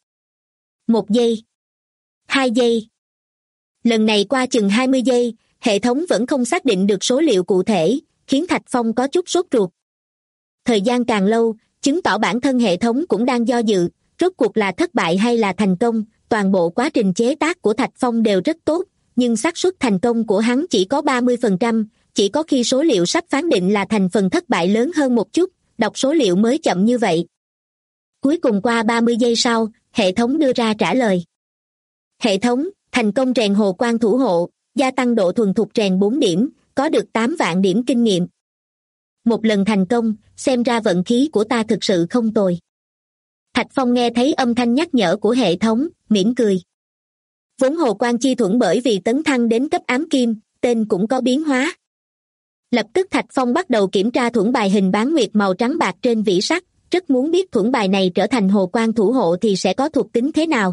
1 giây. 2 giây. Lần này qua chừng 20 giây, hệ thống vẫn không xác định được số liệu cụ thể, khiến Thạch Phong có chút sốt ruột. Thời gian càng lâu, chứng tỏ bản thân hệ thống cũng đang do dự, rốt cuộc là thất bại hay là thành công, toàn bộ quá trình chế tác của Thạch Phong đều rất tốt, nhưng xác suất thành công của hắn chỉ có 30%, chỉ có khi số liệu sắp phán định là thành phần thất bại lớn hơn một chút, đọc số liệu mới chậm như vậy. Cuối cùng qua 30 giây sau, hệ thống đưa ra trả lời. Hệ thống, thành công rèn hồ quang thủ hộ, gia tăng độ thuần thục rèn 4 điểm, có được 8 vạn điểm kinh nghiệm. Một lần thành công, xem ra vận khí của ta thực sự không tồi. Thạch Phong nghe thấy âm thanh nhắc nhở của hệ thống, mỉm cười. Vốn hồ quang chi thuẫn bởi vì tấn thăng đến cấp ám kim, tên cũng có biến hóa. Lập tức Thạch Phong bắt đầu kiểm tra thuẫn bài hình bán nguyệt màu trắng bạc trên vĩ sắt, rất muốn biết thuẫn bài này trở thành hồ quang thủ hộ thì sẽ có thuộc tính thế nào.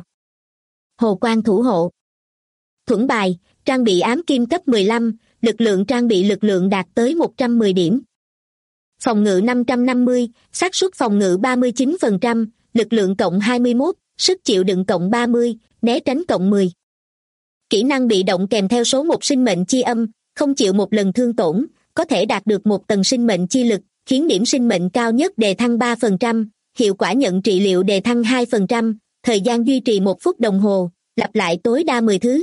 Hồ quang thủ hộ. Thuẫn bài, trang bị ám kim cấp 15, lực lượng trang bị lực lượng đạt tới 110 điểm. Phòng ngự 550, xác suất phòng ngự 39%, lực lượng cộng 21, sức chịu đựng cộng 30, né tránh cộng 10. Kỹ năng bị động kèm theo số 1 sinh mệnh chi âm, không chịu một lần thương tổn, có thể đạt được một tầng sinh mệnh chi lực, khiến điểm sinh mệnh cao nhất đề thăng 3%, hiệu quả nhận trị liệu đề thăng 2%, thời gian duy trì 1 phút đồng hồ, lặp lại tối đa 10 thứ.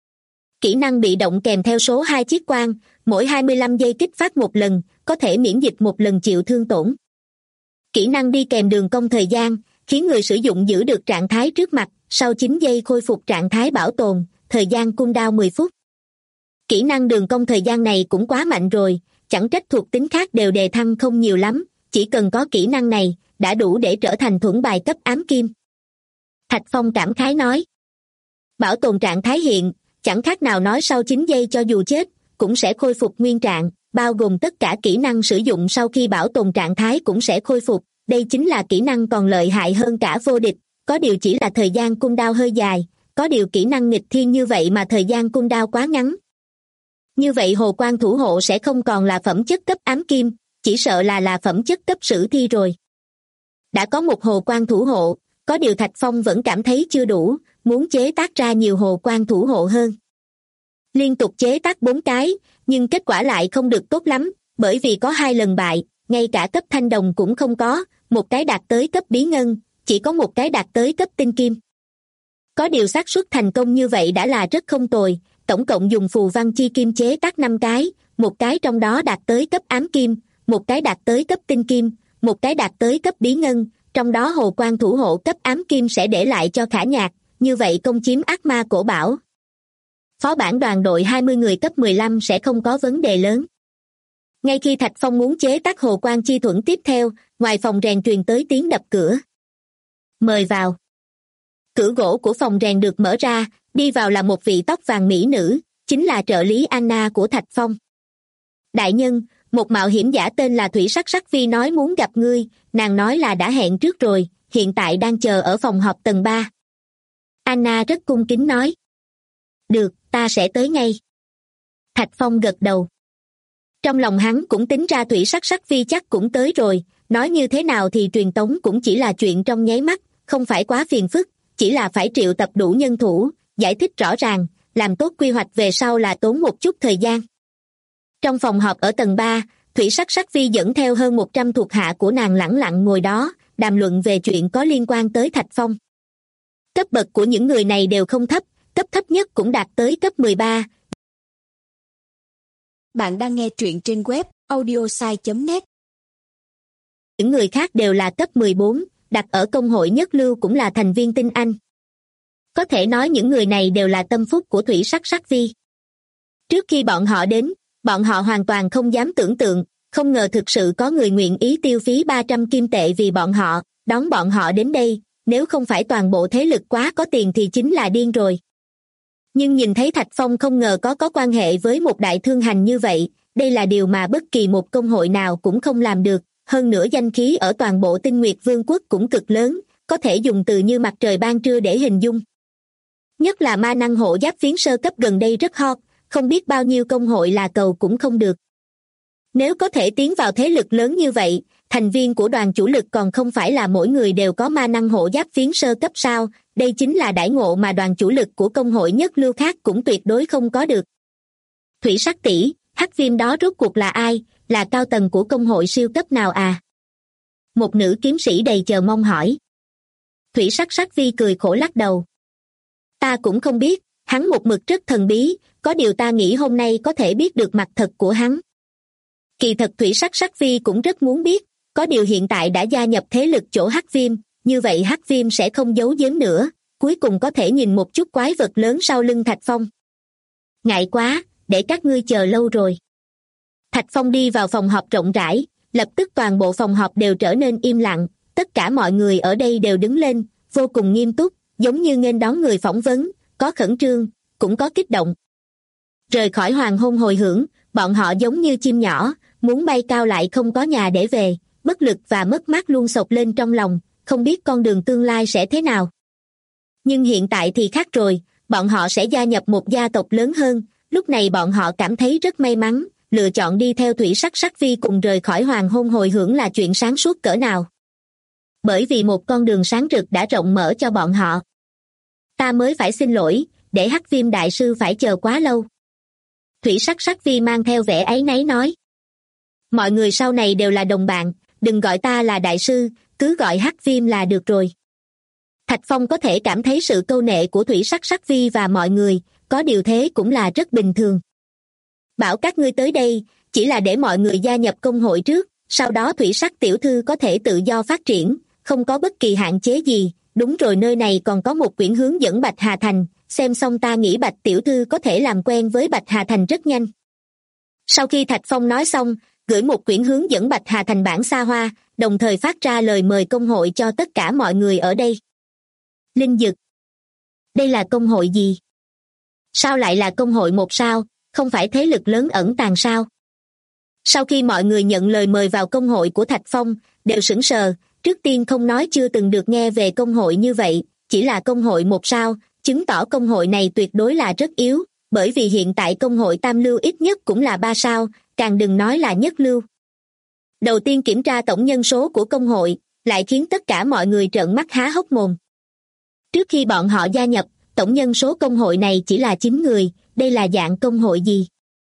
Kỹ năng bị động kèm theo số 2 chiết quang, mỗi 25 giây kích phát một lần, có thể miễn dịch một lần chịu thương tổn. Kỹ năng đi kèm đường cong thời gian, khiến người sử dụng giữ được trạng thái trước mặt, sau 9 giây khôi phục trạng thái bảo tồn, thời gian cooldown 10 phút. Kỹ năng đường cong thời gian này cũng quá mạnh rồi, chẳng trách thuộc tính khác đều đề thăng không nhiều lắm, chỉ cần có kỹ năng này, đã đủ để trở thành thuẫn bài cấp ám kim. Thạch Phong cảm khái nói. Bảo tồn trạng thái hiện, chẳng khác nào nói sau 9 giây cho dù chết, cũng sẽ khôi phục nguyên trạng, bao gồm tất cả kỹ năng sử dụng sau khi bảo tồn trạng thái cũng sẽ khôi phục, đây chính là kỹ năng còn lợi hại hơn cả vô địch, có điều chỉ là thời gian cooldown hơi dài, có điều kỹ năng nghịch thiên như vậy mà thời gian cooldown quá ngắn. Như vậy hồ quang thủ hộ sẽ không còn là phẩm chất cấp ám kim, chỉ sợ là phẩm chất cấp sử thi rồi. Đã có một hồ quang thủ hộ, có điều Thạch Phong vẫn cảm thấy chưa đủ, muốn chế tác ra nhiều hồ quang thủ hộ hơn. Liên tục chế tác 4 cái, nhưng kết quả lại không được tốt lắm, bởi vì có 2 lần bại, ngay cả cấp thanh đồng cũng không có, một cái đạt tới cấp bí ngân, chỉ có một cái đạt tới cấp tinh kim. Có điều xác suất thành công như vậy đã là rất không tồi, tổng cộng dùng phù văn chi kim chế tác 5 cái, một cái trong đó đạt tới cấp ám kim, một cái đạt tới cấp tinh kim, một cái đạt tới cấp bí ngân, trong đó hồ quang thủ hộ cấp ám kim sẽ để lại cho Khả Nhạc, như vậy công chiếm ác ma cổ bảo. Phó bản đoàn đội 20 người cấp 15 sẽ không có vấn đề lớn. Ngay khi Thạch Phong muốn chế tác hồ quang chi thuẫn tiếp theo, ngoài phòng rèn truyền tới tiếng đập cửa. Mời vào. Cửa gỗ của phòng rèn được mở ra, đi vào là một vị tóc vàng mỹ nữ, chính là trợ lý Anna của Thạch Phong. Đại nhân, một mạo hiểm giả tên là Thủy Sắc Sắc Vi nói muốn gặp ngươi, nàng nói là đã hẹn trước rồi, hiện tại đang chờ ở phòng họp tầng 3. Anna rất cung kính nói. Được, ta sẽ tới ngay. Thạch Phong gật đầu. Trong lòng hắn cũng tính ra Thủy Sắc Sắc Vi chắc cũng tới rồi, nói như thế nào thì truyền tống cũng chỉ là chuyện trong nháy mắt, không phải quá phiền phức, chỉ là phải triệu tập đủ nhân thủ, giải thích rõ ràng, làm tốt quy hoạch về sau là tốn một chút thời gian. Trong phòng họp ở tầng 3, Thủy Sắc Sắc Vi dẫn theo hơn 100 thuộc hạ của nàng lẳng lặng ngồi đó, đàm luận về chuyện có liên quan tới Thạch Phong. Cấp bậc của những người này đều không thấp, cấp thấp nhất cũng đạt tới cấp 13. Bạn đang nghe truyện trên web audiosai.net. Những người khác đều là cấp 14, đặt ở công hội nhất lưu cũng là thành viên tinh anh. Có thể nói những người này đều là tâm phúc của Thủy Sắc Sắc Vi. Trước khi bọn họ đến, bọn họ hoàn toàn không dám tưởng tượng, không ngờ thực sự có người nguyện ý tiêu phí 300 kim tệ vì bọn họ, đón bọn họ đến đây, nếu không phải toàn bộ thế lực quá có tiền thì chính là điên rồi. Nhưng nhìn thấy Thạch Phong không ngờ có quan hệ với một đại thương hành như vậy, đây là điều mà bất kỳ một công hội nào cũng không làm được, hơn nữa danh khí ở toàn bộ Tinh Nguyệt Vương quốc cũng cực lớn, có thể dùng từ như mặt trời ban trưa để hình dung. Nhất là ma năng hộ giáp phiến sơ cấp gần đây rất hot, không biết bao nhiêu công hội là cầu cũng không được. Nếu có thể tiến vào thế lực lớn như vậy, thành viên của đoàn chủ lực còn không phải là mỗi người đều có ma năng hộ giáp phiến sơ cấp sao, đây chính là đãi ngộ mà đoàn chủ lực của công hội nhất lưu khác cũng tuyệt đối không có được. Thủy Sắc tỷ, Hắc Viêm đó rốt cuộc là ai, là cao tầng của công hội siêu cấp nào à? Một nữ kiếm sĩ đầy chờ mong hỏi. Thủy Sắc Sắc Vi cười khổ lắc đầu. Ta cũng không biết, hắn một mực rất thần bí, có điều ta nghĩ hôm nay có thể biết được mặt thật của hắn. Kỳ thật Thủy Sắc Sắc Vi cũng rất muốn biết, có điều hiện tại đã gia nhập thế lực chỗ Hắc Viêm, như vậy Hắc Viêm sẽ không giấu giếm nữa, cuối cùng có thể nhìn một chút quái vật lớn sau lưng Thạch Phong. Ngại quá, để các ngươi chờ lâu rồi. Thạch Phong đi vào phòng họp rộng rãi, lập tức toàn bộ phòng họp đều trở nên im lặng, tất cả mọi người ở đây đều đứng lên, vô cùng nghiêm túc, giống như nghênh đón người phỏng vấn, có khẩn trương, cũng có kích động. Rời khỏi hoàng hôn hồi hưởng, bọn họ giống như chim nhỏ, muốn bay cao lại không có nhà để về, bất lực và mất mát luôn sộc lên trong lòng, không biết con đường tương lai sẽ thế nào. Nhưng hiện tại thì khác rồi, bọn họ sẽ gia nhập một gia tộc lớn hơn, lúc này bọn họ cảm thấy rất may mắn, lựa chọn đi theo Thủy Sắc Sắc Vi cùng rời khỏi hoàng hôn hồi hưởng là chuyện sáng suốt cỡ nào. Bởi vì một con đường sáng rực đã rộng mở cho bọn họ. Ta mới phải xin lỗi, để Hắc Viêm đại sư phải chờ quá lâu. Thủy Sắc Sắc Vi mang theo vẻ áy náy nói. Mọi người sau này đều là đồng bạn, đừng gọi ta là đại sư, cứ gọi Hắc Viêm là được rồi. Thạch Phong có thể cảm thấy sự câu nệ của Thủy Sắc Sắc Vi và mọi người, có điều thế cũng là rất bình thường. Bảo các ngươi tới đây, chỉ là để mọi người gia nhập công hội trước, sau đó Thủy Sắc tiểu thư có thể tự do phát triển, không có bất kỳ hạn chế gì. Đúng rồi, nơi này còn có một quyển hướng dẫn Bạch Hà Thành, xem xong ta nghĩ Bạch tiểu thư có thể làm quen với Bạch Hà Thành rất nhanh. Sau khi Thạch Phong nói xong, gửi một quyển hướng dẫn Bạch Hà Thành bản xa hoa, đồng thời phát ra lời mời công hội cho tất cả mọi người ở đây. Linh Dực. Đây là công hội gì? Sao lại là công hội một sao, không phải thế lực lớn ẩn tàng sao? Sau khi mọi người nhận lời mời vào công hội của Thạch Phong, đều sững sờ, trước tiên không nói chưa từng được nghe về công hội như vậy, chỉ là công hội một sao, chứng tỏ công hội này tuyệt đối là rất yếu, bởi vì hiện tại công hội tam lưu ít nhất cũng là 3 sao, càng đừng nói là nhất lưu. Đầu tiên kiểm tra tổng nhân số của công hội, lại khiến tất cả mọi người trợn mắt há hốc mồm. Trước khi bọn họ gia nhập, tổng nhân số công hội này chỉ là 9 người, đây là dạng công hội gì?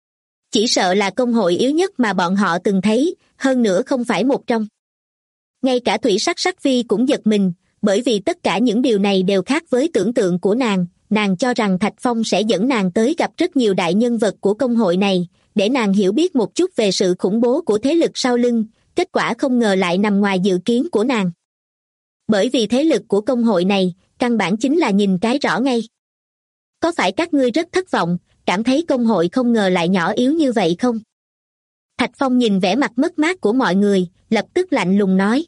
Chỉ sợ là công hội yếu nhất mà bọn họ từng thấy, hơn nữa không phải một trong. Ngay cả Thủy Sắc Sắc Vi cũng giật mình, bởi vì tất cả những điều này đều khác với tưởng tượng của nàng cho rằng Thạch Phong sẽ dẫn nàng tới gặp rất nhiều đại nhân vật của công hội này, để nàng hiểu biết một chút về sự khủng bố của thế lực sau lưng, kết quả không ngờ lại nằm ngoài dự kiến của nàng. Bởi vì thế lực của công hội này, căn bản chính là nhìn cái rõ ngay. Có phải các ngươi rất thất vọng, cảm thấy công hội không ngờ lại nhỏ yếu như vậy không? Thạch Phong nhìn vẻ mặt mất mát của mọi người, lập tức lạnh lùng nói.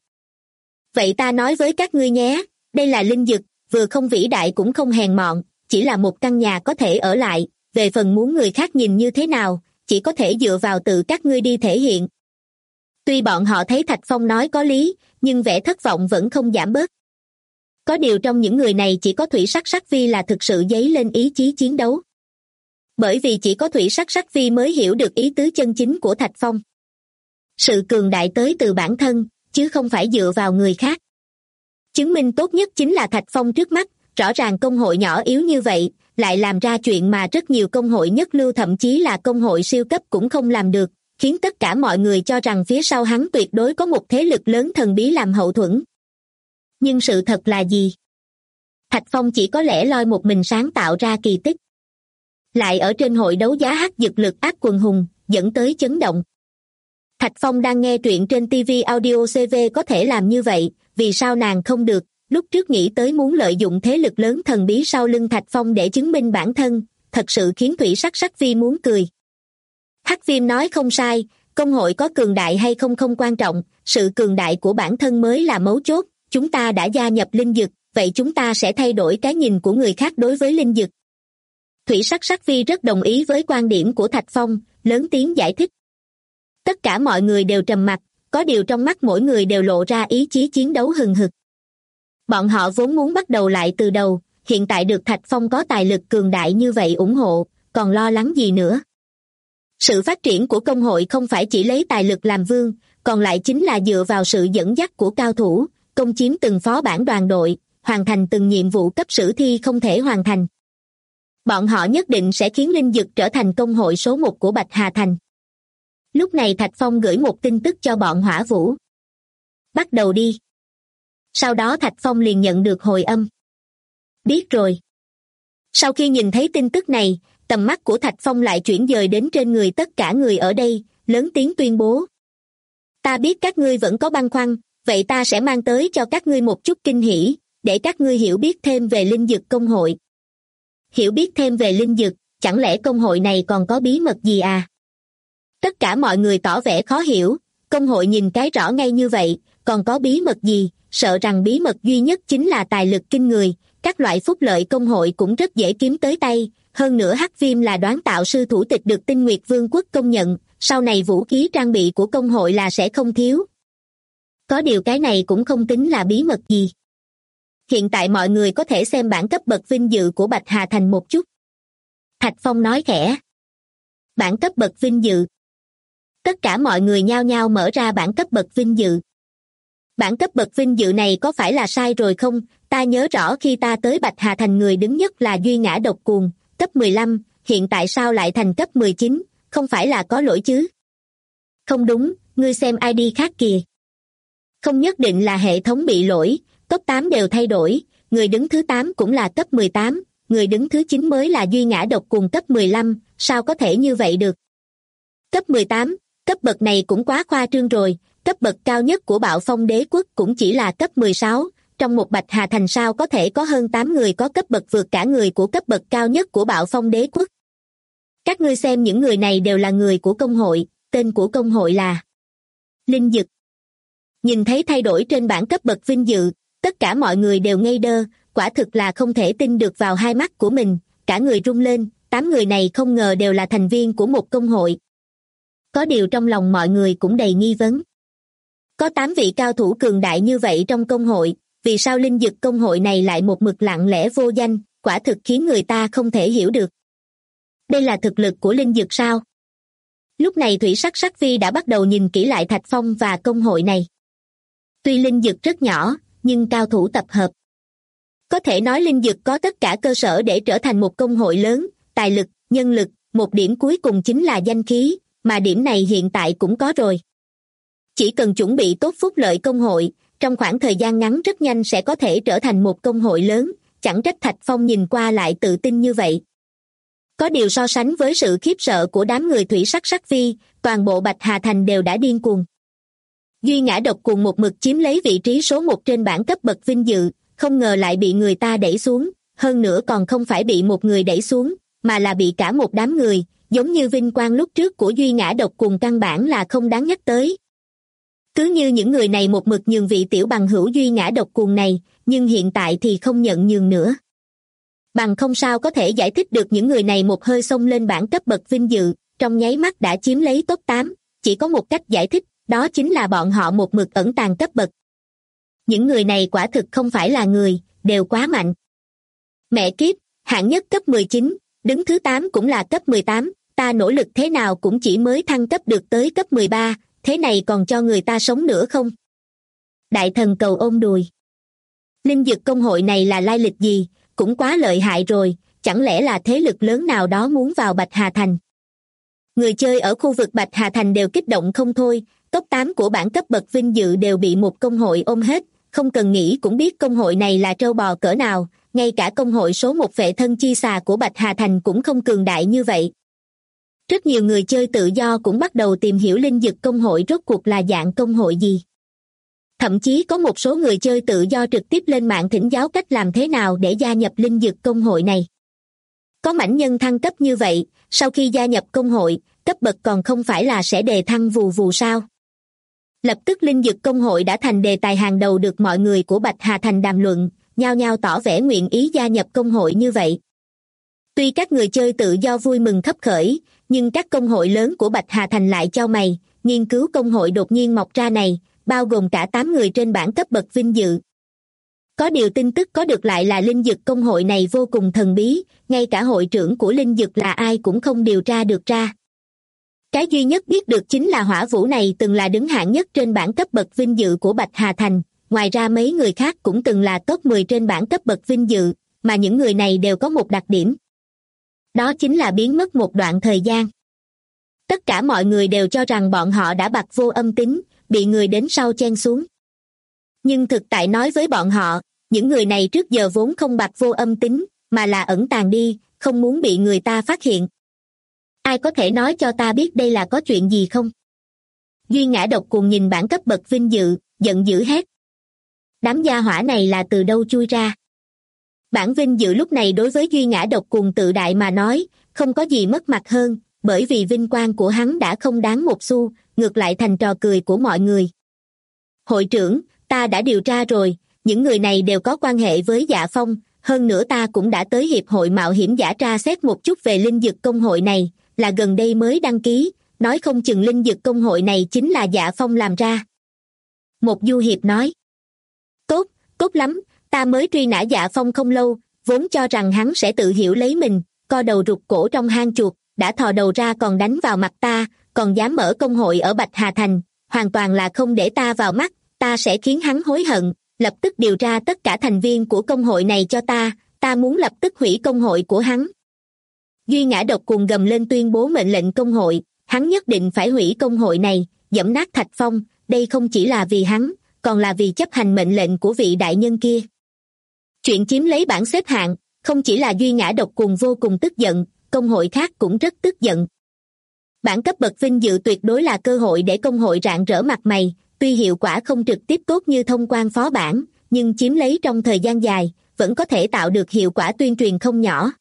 Vậy ta nói với các ngươi nhé, đây là Linh Dực, vừa không vĩ đại cũng không hèn mọn, chỉ là một căn nhà có thể ở lại, về phần muốn người khác nhìn như thế nào, chỉ có thể dựa vào tự các ngươi đi thể hiện. Tuy bọn họ thấy Thạch Phong nói có lý, nhưng vẻ thất vọng vẫn không giảm bớt. Có điều trong những người này chỉ có Thủy Sắc Sắc Vi là thực sự dấy lên ý chí chiến đấu. Bởi vì chỉ có Thủy Sắc Sắc Vi mới hiểu được ý tứ chân chính của Thạch Phong. Sự cường đại tới từ bản thân, chứ không phải dựa vào người khác. Chứng minh tốt nhất chính là Thạch Phong trước mắt, rõ ràng công hội nhỏ yếu như vậy, lại làm ra chuyện mà rất nhiều công hội nhất lưu thậm chí là công hội siêu cấp cũng không làm được, khiến tất cả mọi người cho rằng phía sau hắn tuyệt đối có một thế lực lớn thần bí làm hậu thuẫn. Nhưng sự thật là gì? Thạch Phong chỉ có lẽ loi một mình sáng tạo ra kỳ tích. Lại ở trên hội đấu giá hắc dược lực ác quần hùng, dẫn tới chấn động. Thạch Phong đang nghe truyện trên TV Audio CV có thể làm như vậy, vì sao nàng không được? Lúc trước nghĩ tới muốn lợi dụng thế lực lớn thần bí sau lưng Thạch Phong để chứng minh bản thân, thật sự khiến Thủy Sắc Sắc Vi muốn cười. Hắc Viêm nói không sai, công hội có cường đại hay không không quan trọng, sự cường đại của bản thân mới là mấu chốt. Chúng ta đã gia nhập linh dực, vậy chúng ta sẽ thay đổi cái nhìn của người khác đối với linh dực. Thủy Sắc Sắc Vi rất đồng ý với quan điểm của Thạch Phong, lớn tiếng giải thích. Tất cả mọi người đều trầm mặc, có điều trong mắt mỗi người đều lộ ra ý chí chiến đấu hừng hực. Bọn họ vốn muốn bắt đầu lại từ đầu, hiện tại được Thạch Phong có tài lực cường đại như vậy ủng hộ, còn lo lắng gì nữa. Sự phát triển của công hội không phải chỉ lấy tài lực làm vương, còn lại chính là dựa vào sự dẫn dắt của cao thủ, công chiếm từng phó bản đoàn đội, hoàn thành từng nhiệm vụ cấp sử thi không thể hoàn thành. Bọn họ nhất định sẽ khiến linh dực trở thành công hội số 1 của Bạch Hà Thành. Lúc này Thạch Phong gửi một tin tức cho bọn Hỏa Vũ. Bắt đầu đi. Sau đó Thạch Phong liền nhận được hồi âm. Biết rồi. Sau khi nhìn thấy tin tức này, tầm mắt của Thạch Phong lại chuyển dời đến trên người tất cả người ở đây, lớn tiếng tuyên bố. Ta biết các ngươi vẫn có băn khoăn, vậy ta sẽ mang tới cho các ngươi một chút kinh hỉ, để các ngươi hiểu biết thêm về linh dực công hội. Hiểu biết thêm về linh dực, chẳng lẽ công hội này còn có bí mật gì à? Tất cả mọi người tỏ vẻ khó hiểu, công hội nhìn cái rõ ngay như vậy, còn có bí mật gì, sợ rằng bí mật duy nhất chính là tài lực kinh người, các loại phúc lợi công hội cũng rất dễ kiếm tới tay, hơn nữa Hắc Viêm là đoán tạo sư thủ tịch được Tinh Nguyệt Vương quốc công nhận, sau này vũ khí trang bị của công hội là sẽ không thiếu. Có điều cái này cũng không tính là bí mật gì. Hiện tại mọi người có thể xem bảng cấp bậc vinh dự của Bạch Hà Thành một chút. Thạch Phong nói khẽ. Bảng cấp bậc vinh dự. Tất cả mọi người nhao nhao mở ra bảng cấp bậc vinh dự. Bảng cấp bậc vinh dự này có phải là sai rồi không? Ta nhớ rõ khi ta tới Bạch Hà Thành người đứng nhất là Duy Ngã Độc Cuồng, cấp 15, hiện tại sao lại thành cấp 19, không phải là có lỗi chứ? Không đúng, ngươi xem ID khác kìa. Không nhất định là hệ thống bị lỗi, cấp 8 đều thay đổi, người đứng thứ 8 cũng là cấp 18, người đứng thứ 9 mới là Duy Ngã Độc Cuồng cấp 15, sao có thể như vậy được? Cấp 18, cấp bậc này cũng quá khoa trương rồi, cấp bậc cao nhất của Bạo Phong Đế Quốc cũng chỉ là cấp 16, trong một Bạch Hà Thành sao có thể có hơn 8 người có cấp bậc vượt cả người của cấp bậc cao nhất của Bạo Phong Đế Quốc. Các ngươi xem những người này đều là người của công hội, tên của công hội là Linh Dực. Nhìn thấy thay đổi trên bảng cấp bậc vinh dự, tất cả mọi người đều ngây đơ, quả thực là không thể tin được vào hai mắt của mình, cả người rung lên, 8 người này không ngờ đều là thành viên của một công hội. Có điều trong lòng mọi người cũng đầy nghi vấn. Có 8 vị cao thủ cường đại như vậy trong công hội, vì sao linh dực công hội này lại một mực lặng lẽ vô danh, quả thực khiến người ta không thể hiểu được. Đây là thực lực của linh dực sao? Lúc này Thủy Sắc Sắc Vi đã bắt đầu nhìn kỹ lại Thạch Phong và công hội này. Tuy linh dực rất nhỏ, nhưng cao thủ tập hợp. Có thể nói linh dực có tất cả cơ sở để trở thành một công hội lớn, tài lực, nhân lực, một điểm cuối cùng chính là danh khí, mà điểm này hiện tại cũng có rồi. Chỉ cần chuẩn bị tốt phúc lợi công hội, trong khoảng thời gian ngắn rất nhanh sẽ có thể trở thành một công hội lớn, chẳng trách Thạch Phong nhìn qua lại tự tin như vậy. Có điều so sánh với sự khiếp sợ của đám người Thủy Sắc Sắc Vi, toàn bộ Bạch Hà Thành đều đã điên cuồng. Duy Ngã Độc Cuồng một mực chiếm lấy vị trí số 1 trên bảng cấp bậc vinh dự, không ngờ lại bị người ta đẩy xuống, hơn nữa còn không phải bị một người đẩy xuống, mà là bị cả một đám người, giống như vinh quang lúc trước của Duy Ngã Độc Cuồng căn bản là không đáng nhắc tới. Cứ như những người này một mực nhường vị tiểu bằng hữu Duy Ngã Độc Cuồng này, nhưng hiện tại thì không nhận nhường nữa. Bằng không sao có thể giải thích được những người này một hơi xông lên bảng cấp bậc vinh dự, trong nháy mắt đã chiếm lấy top 8, chỉ có một cách giải thích, đó chính là bọn họ một mực ẩn tàng cấp bậc. Những người này quả thực không phải là người, đều quá mạnh. Mẹ kiếp, hạng nhất cấp 19, đứng thứ 8 cũng là cấp 18, ta nỗ lực thế nào cũng chỉ mới thăng cấp được tới cấp 13, thế này còn cho người ta sống nữa không? Đại thần cầu ôm đùi. Linh dực công hội này là lai lịch gì, cũng quá lợi hại rồi, chẳng lẽ là thế lực lớn nào đó muốn vào Bạch Hà Thành? Người chơi ở khu vực Bạch Hà Thành đều kích động không thôi, top 8 của bảng cấp bậc vinh dự đều bị một công hội ôm hết, không cần nghĩ cũng biết công hội này là trâu bò cỡ nào, ngay cả công hội số 1 Vệ Thân Chi Xà của Bạch Hà Thành cũng không cường đại như vậy. Rất nhiều người chơi tự do cũng bắt đầu tìm hiểu linh dực công hội rốt cuộc là dạng công hội gì. Thậm chí có một số người chơi tự do trực tiếp lên mạng thỉnh giáo cách làm thế nào để gia nhập linh dực công hội này. Có mãnh nhân thăng cấp như vậy, sau khi gia nhập công hội, cấp bậc còn không phải là sẽ đề thăng vù vù sao? Lập tức linh dực công hội đã thành đề tài hàng đầu được mọi người của Bạch Hà Thành đàm luận, nhao nhao tỏ vẻ nguyện ý gia nhập công hội như vậy. Tuy các người chơi tự do vui mừng khấp khởi, nhưng các công hội lớn của Bạch Hà Thành lại chau mày, nghiên cứu công hội đột nhiên mọc ra này, bao gồm cả 8 người trên bảng cấp bậc vinh dự. Có điều tin tức có được lại là linh dực công hội này vô cùng thần bí, ngay cả hội trưởng của linh dực là ai cũng không điều tra được ra. Cái duy nhất biết được chính là Hỏa Vũ này từng là đứng hạng nhất trên bảng cấp bậc vinh dự của Bạch Hà Thành, ngoài ra mấy người khác cũng từng là top 10 trên bảng cấp bậc vinh dự, mà những người này đều có một đặc điểm. Đó chính là biến mất một đoạn thời gian. Tất cả mọi người đều cho rằng bọn họ đã bặt vô âm tín, bị người đến sau chen xuống. Nhưng thực tại nói với bọn họ, những người này trước giờ vốn không bặt vô âm tín, mà là ẩn tàng đi, không muốn bị người ta phát hiện. Ai có thể nói cho ta biết đây là có chuyện gì không? Duy Ngã Độc Cuồng nhìn bảng cấp bậc vinh dự, giận dữ hét. Đám gia hỏa này là từ đâu chui ra? Bảng vinh dự lúc này đối với Duy Ngã Độc Cuồng tự đại mà nói, không có gì mất mặt hơn, bởi vì vinh quang của hắn đã không đáng một xu, ngược lại thành trò cười của mọi người. Hội trưởng, ta đã điều tra rồi, những người này đều có quan hệ với Dạ Phong, hơn nữa ta cũng đã tới Hiệp hội Mạo hiểm giả tra xét một chút về linh dực công hội này, là gần đây mới đăng ký, nói không chừng linh dực công hội này chính là Dạ Phong làm ra. Một du hiệp nói. Tốt lắm, ta mới truy nã Dạ Phong không lâu, vốn cho rằng hắn sẽ tự hiểu lấy mình, co đầu rụt cổ trong hang chuột, đã thò đầu ra còn đánh vào mặt ta, còn dám mở công hội ở Bạch Hà Thành, hoàn toàn là không để ta vào mắt, ta sẽ khiến hắn hối hận, lập tức điều tra tất cả thành viên của công hội này cho ta muốn lập tức hủy công hội của hắn. Duy Ngã Độc Cuồng gầm lên tuyên bố mệnh lệnh công hội, hắn nhất định phải hủy công hội này, giẫm nát Thạch Phong, đây không chỉ là vì hắn, còn là vì chấp hành mệnh lệnh của vị đại nhân kia. Chuyện chiếm lấy bảng xếp hạng, không chỉ là Duy Ngã Độc Cuồng vô cùng tức giận, công hội khác cũng rất tức giận. Bảng cấp bậc vinh dự tuyệt đối là cơ hội để công hội rạng rỡ mặt mày, tuy hiệu quả không trực tiếp tốt như thông quan phó bản, nhưng chiếm lấy trong thời gian dài, vẫn có thể tạo được hiệu quả tuyên truyền không nhỏ.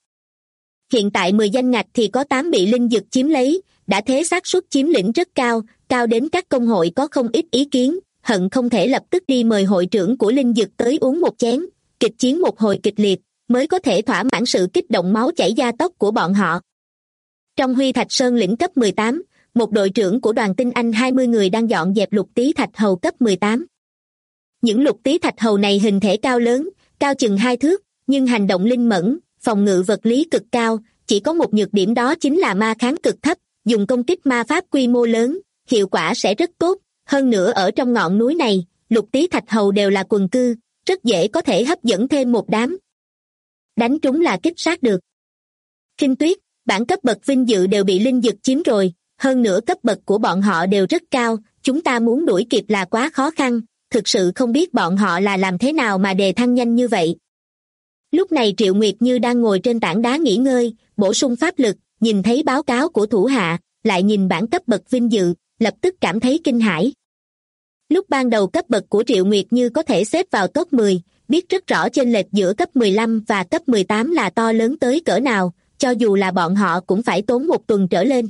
Hiện tại 10 danh ngạch thì có 8 bị linh dực chiếm lấy, đã thế xác suất chiếm lĩnh rất cao, cao đến các công hội có không ít ý kiến, hận không thể lập tức đi mời hội trưởng của linh dực tới uống một chén, kịch chiến một hồi kịch liệt, mới có thể thỏa mãn sự kích động máu chảy da tóc của bọn họ. Trong Huy Thạch Sơn lĩnh cấp 18, một đội trưởng của đoàn tinh anh 20 người đang dọn dẹp lục tý thạch hầu cấp 18. Những lục tý thạch hầu này hình thể cao lớn, cao chừng 2 thước, nhưng hành động linh mẫn, phòng ngự vật lý cực cao, chỉ có một nhược điểm đó chính là ma kháng cực thấp, dùng công kích ma pháp quy mô lớn, hiệu quả sẽ rất tốt, hơn nữa ở trong ngọn núi này, lục tý thạch hầu đều là quần cư, rất dễ có thể hấp dẫn thêm một đám. Đánh trúng là kích sát được. Khinh Tuyết, bảng cấp bậc vinh dự đều bị linh dực chiếm rồi, hơn nữa cấp bậc của bọn họ đều rất cao, chúng ta muốn đuổi kịp là quá khó khăn, thực sự không biết bọn họ là làm thế nào mà đề thăng nhanh như vậy. Lúc này Triệu Nguyệt Như đang ngồi trên tảng đá nghỉ ngơi, bổ sung pháp lực, nhìn thấy báo cáo của thủ hạ, lại nhìn bảng cấp bậc vinh dự, lập tức cảm thấy kinh hãi. Lúc ban đầu cấp bậc của Triệu Nguyệt Như có thể xếp vào top 10, biết rất rõ chênh lệch giữa cấp 15 và cấp 18 là to lớn tới cỡ nào, cho dù là bọn họ cũng phải tốn một tuần trở lên.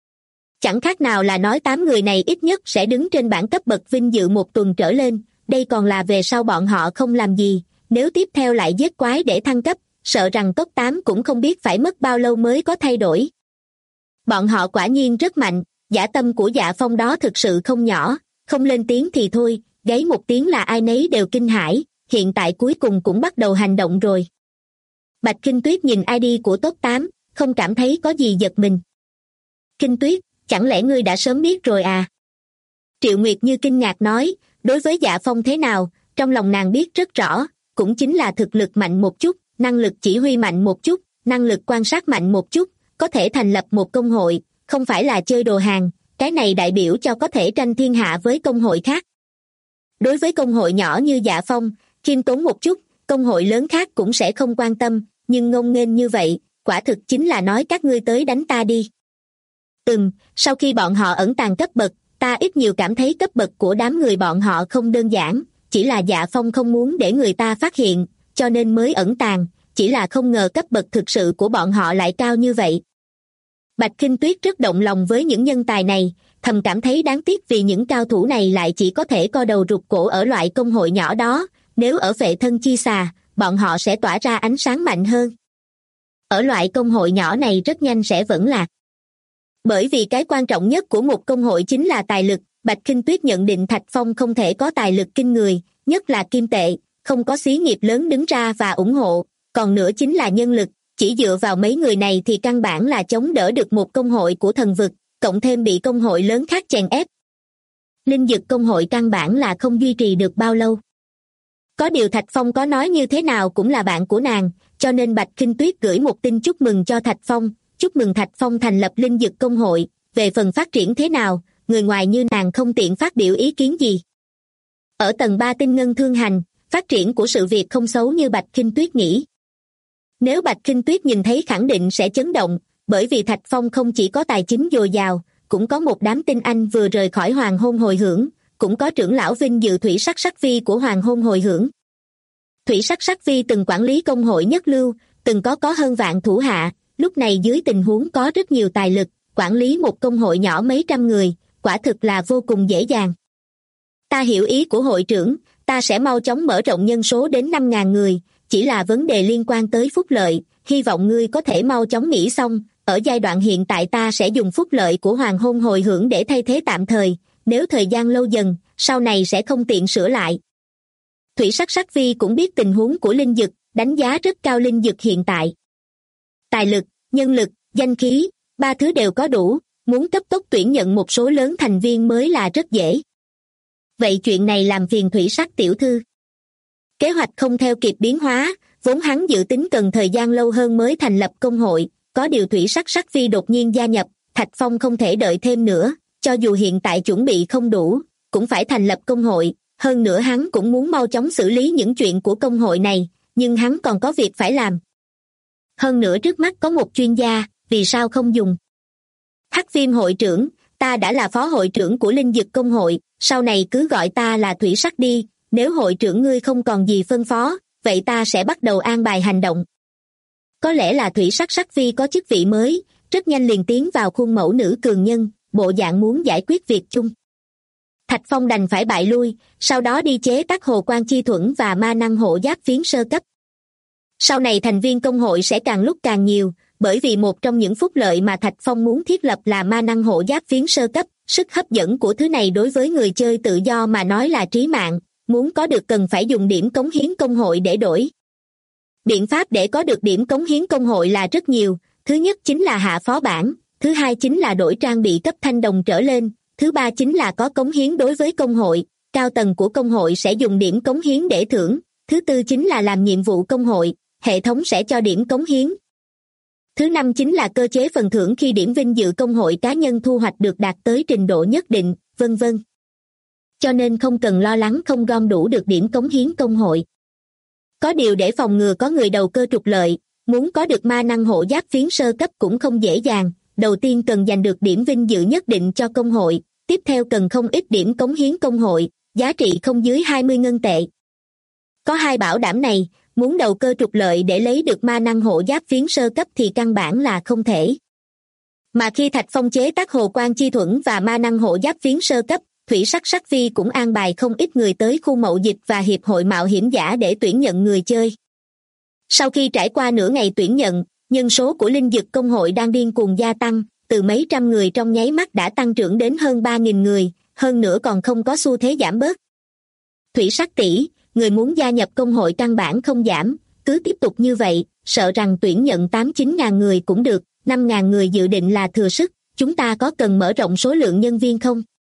Chẳng khác nào là nói 8 người này ít nhất sẽ đứng trên bảng cấp bậc vinh dự một tuần trở lên, đây còn là về sau bọn họ không làm gì, nếu tiếp theo lại giết quái để thăng cấp, sợ rằng top 8 cũng không biết phải mất bao lâu mới có thay đổi. Bọn họ quả nhiên rất mạnh, dã tâm của Dạ Phong đó thực sự không nhỏ, không lên tiếng thì thôi, gáy một tiếng là ai nấy đều kinh hãi, hiện tại cuối cùng cũng bắt đầu hành động rồi. Bạch Khinh Tuyết nhìn ID của top 8, không cảm thấy có gì giật mình. Khinh Tuyết, chẳng lẽ ngươi đã sớm biết rồi à? Triệu Nguyệt Như kinh ngạc nói, đối với Dạ Phong thế nào, trong lòng nàng biết rất rõ, cũng chính là thực lực mạnh một chút, năng lực chỉ huy mạnh một chút, năng lực quan sát mạnh một chút, có thể thành lập một công hội, không phải là chơi đồ hàng, cái này đại biểu cho có thể tranh thiên hạ với công hội khác. Đối với công hội nhỏ như Dạ Phong, khiêm tốn một chút, công hội lớn khác cũng sẽ không quan tâm, nhưng ngông nghênh như vậy, quả thực chính là nói các ngươi tới đánh ta đi. Sau khi bọn họ ẩn tàng cấp bậc, ta ít nhiều cảm thấy cấp bậc của đám người bọn họ không đơn giản, chỉ là Dạ Phong không muốn để người ta phát hiện, cho nên mới ẩn tàng, chỉ là không ngờ cấp bậc thực sự của bọn họ lại cao như vậy. Bạch Khinh Tuyết rất động lòng với những nhân tài này, thầm cảm thấy đáng tiếc vì những cao thủ này lại chỉ có thể co đầu rụt cổ ở loại công hội nhỏ đó, nếu ở Phệ Thân Chi Xà, bọn họ sẽ tỏa ra ánh sáng mạnh hơn. Ở loại công hội nhỏ này rất nhanh sẽ vẫn lạc. Bởi vì cái quan trọng nhất của một công hội chính là tài lực, Bạch Khinh Tuyết nhận định Thạch Phong không thể có tài lực kinh người, nhất là kim tệ, không có xí nghiệp lớn đứng ra và ủng hộ, còn nữa chính là nhân lực, chỉ dựa vào mấy người này thì căn bản là chống đỡ được một công hội của thần vực, cộng thêm bị công hội lớn khác chèn ép. Linh dực công hội căn bản là không duy trì được bao lâu. Có điều Thạch Phong có nói như thế nào cũng là bạn của nàng, cho nên Bạch Khinh Tuyết gửi một tin chúc mừng cho Thạch Phong, chúc mừng Thạch Phong thành lập linh dực công hội, về phần phát triển thế nào, người ngoài như nàng không tiện phát biểu ý kiến gì. Ở tầng 3 tinh ngân thương hành, phát triển của sự việc không xấu như Bạch Khinh Tuyết nghĩ. Nếu Bạch Khinh Tuyết nhìn thấy khẳng định sẽ chấn động, bởi vì Thạch Phong không chỉ có tài chính dồi dào, cũng có một đám tinh anh vừa rời khỏi Hoàng Hôn Hồi Hưởng, cũng có trưởng lão vinh dự Thủy Sắc Sắc Vi của Hoàng Hôn Hồi Hưởng. Thủy Sắc Sắc Vi từng quản lý công hội nhất lưu, từng có hơn vạn thủ hạ, lúc này dưới tình huống có rất nhiều tài lực, quản lý một công hội nhỏ mấy trăm người, quả thực là vô cùng dễ dàng. Ta hiểu ý của hội trưởng, ta sẽ mau chóng mở rộng nhân số đến 5.000 người, chỉ là vấn đề liên quan tới phúc lợi, hy vọng ngươi có thể mau chóng nghĩ xong, ở giai đoạn hiện tại ta sẽ dùng phúc lợi của Hoàng Hôn Hồi Hưởng để thay thế tạm thời, nếu thời gian lâu dần, sau này sẽ không tiện sửa lại. Thủy Sắc Sắc Vi cũng biết tình huống của linh dực, đánh giá rất cao linh dực hiện tại. Tài lực, nhân lực, danh khí, ba thứ đều có đủ, muốn cấp tốc tuyển nhận một số lớn thành viên mới là rất dễ. Vậy chuyện này làm phiền Thủy Sắc tiểu thư. Kế hoạch không theo kịp biến hóa, vốn hắn dự tính cần thời gian lâu hơn mới thành lập công hội, có điều Thủy Sắc Sắc Vi đột nhiên gia nhập, Thạch Phong không thể đợi thêm nữa, cho dù hiện tại chuẩn bị không đủ, cũng phải thành lập công hội, hơn nữa hắn cũng muốn mau chóng xử lý những chuyện của công hội này, nhưng hắn còn có việc phải làm. Hơn nữa trước mắt có một chuyên gia, vì sao không dùng? Hắc Viêm hội trưởng, ta đã là phó hội trưởng của linh dực công hội, sau này cứ gọi ta là Thủy Sắc đi, nếu hội trưởng ngươi không còn gì phân phó, vậy ta sẽ bắt đầu an bài hành động. Có lẽ là Thủy Sắc Sắc Vi có chức vị mới, rất nhanh liền tiến vào khuôn mẫu nữ cường nhân, bộ dạng muốn giải quyết việc chung. Thạch Phong đành phải bại lui, sau đó đi chế tác hồ quan chi thuẫn và ma năng hộ giáp phiến sơ cấp. Sau này thành viên công hội sẽ càng lúc càng nhiều, bởi vì một trong những phúc lợi mà Thạch Phong muốn thiết lập là ma năng hộ giáp phiến sơ cấp, sức hấp dẫn của thứ này đối với người chơi tự do mà nói là trí mạng, muốn có được cần phải dùng điểm cống hiến công hội để đổi. Biện pháp để có được điểm cống hiến công hội là rất nhiều, thứ nhất chính là hạ phó bản, thứ hai chính là đổi trang bị cấp thanh đồng trở lên, thứ ba chính là có cống hiến đối với công hội, cao tầng của công hội sẽ dùng điểm cống hiến để thưởng, thứ tư chính là làm nhiệm vụ công hội, hệ thống sẽ cho điểm cống hiến. Thứ năm chính là cơ chế phần thưởng khi điểm vinh dự công hội cá nhân thu hoạch được đạt tới trình độ nhất định, vân vân. Cho nên không cần lo lắng không gom đủ được điểm cống hiến công hội. Có điều để phòng ngừa có người đầu cơ trục lợi, muốn có được ma năng hộ giáp phiến sơ cấp cũng không dễ dàng, đầu tiên cần giành được điểm vinh dự nhất định cho công hội, tiếp theo cần không ít điểm cống hiến công hội, giá trị không dưới 20 ngân tệ. Có hai bảo đảm này, muốn đầu cơ trục lợi để lấy được ma năng hộ giáp phiến sơ cấp thì căn bản là không thể. Mà khi Thạch Phong chế tác hồ quan chi thuẫn và ma năng hộ giáp phiến sơ cấp, Thủy Sắc Sắc Vi cũng an bài không ít người tới khu mậu dịch và hiệp hội mạo hiểm giả để tuyển nhận người chơi. Sau khi trải qua nửa ngày tuyển nhận, nhân số của linh dực công hội đang điên cuồng gia tăng, từ mấy trăm người trong nháy mắt đã tăng trưởng đến hơn 3.000 người, hơn nữa còn không có xu thế giảm bớt. Thủy Sắc tỷ, người muốn gia nhập công hội căn bản không giảm, cứ tiếp tục như vậy, sợ rằng tuyển nhận 8-9 ngàn người cũng được, 5.000 người dự định là thừa sức, chúng ta có cần mở rộng số lượng nhân viên không?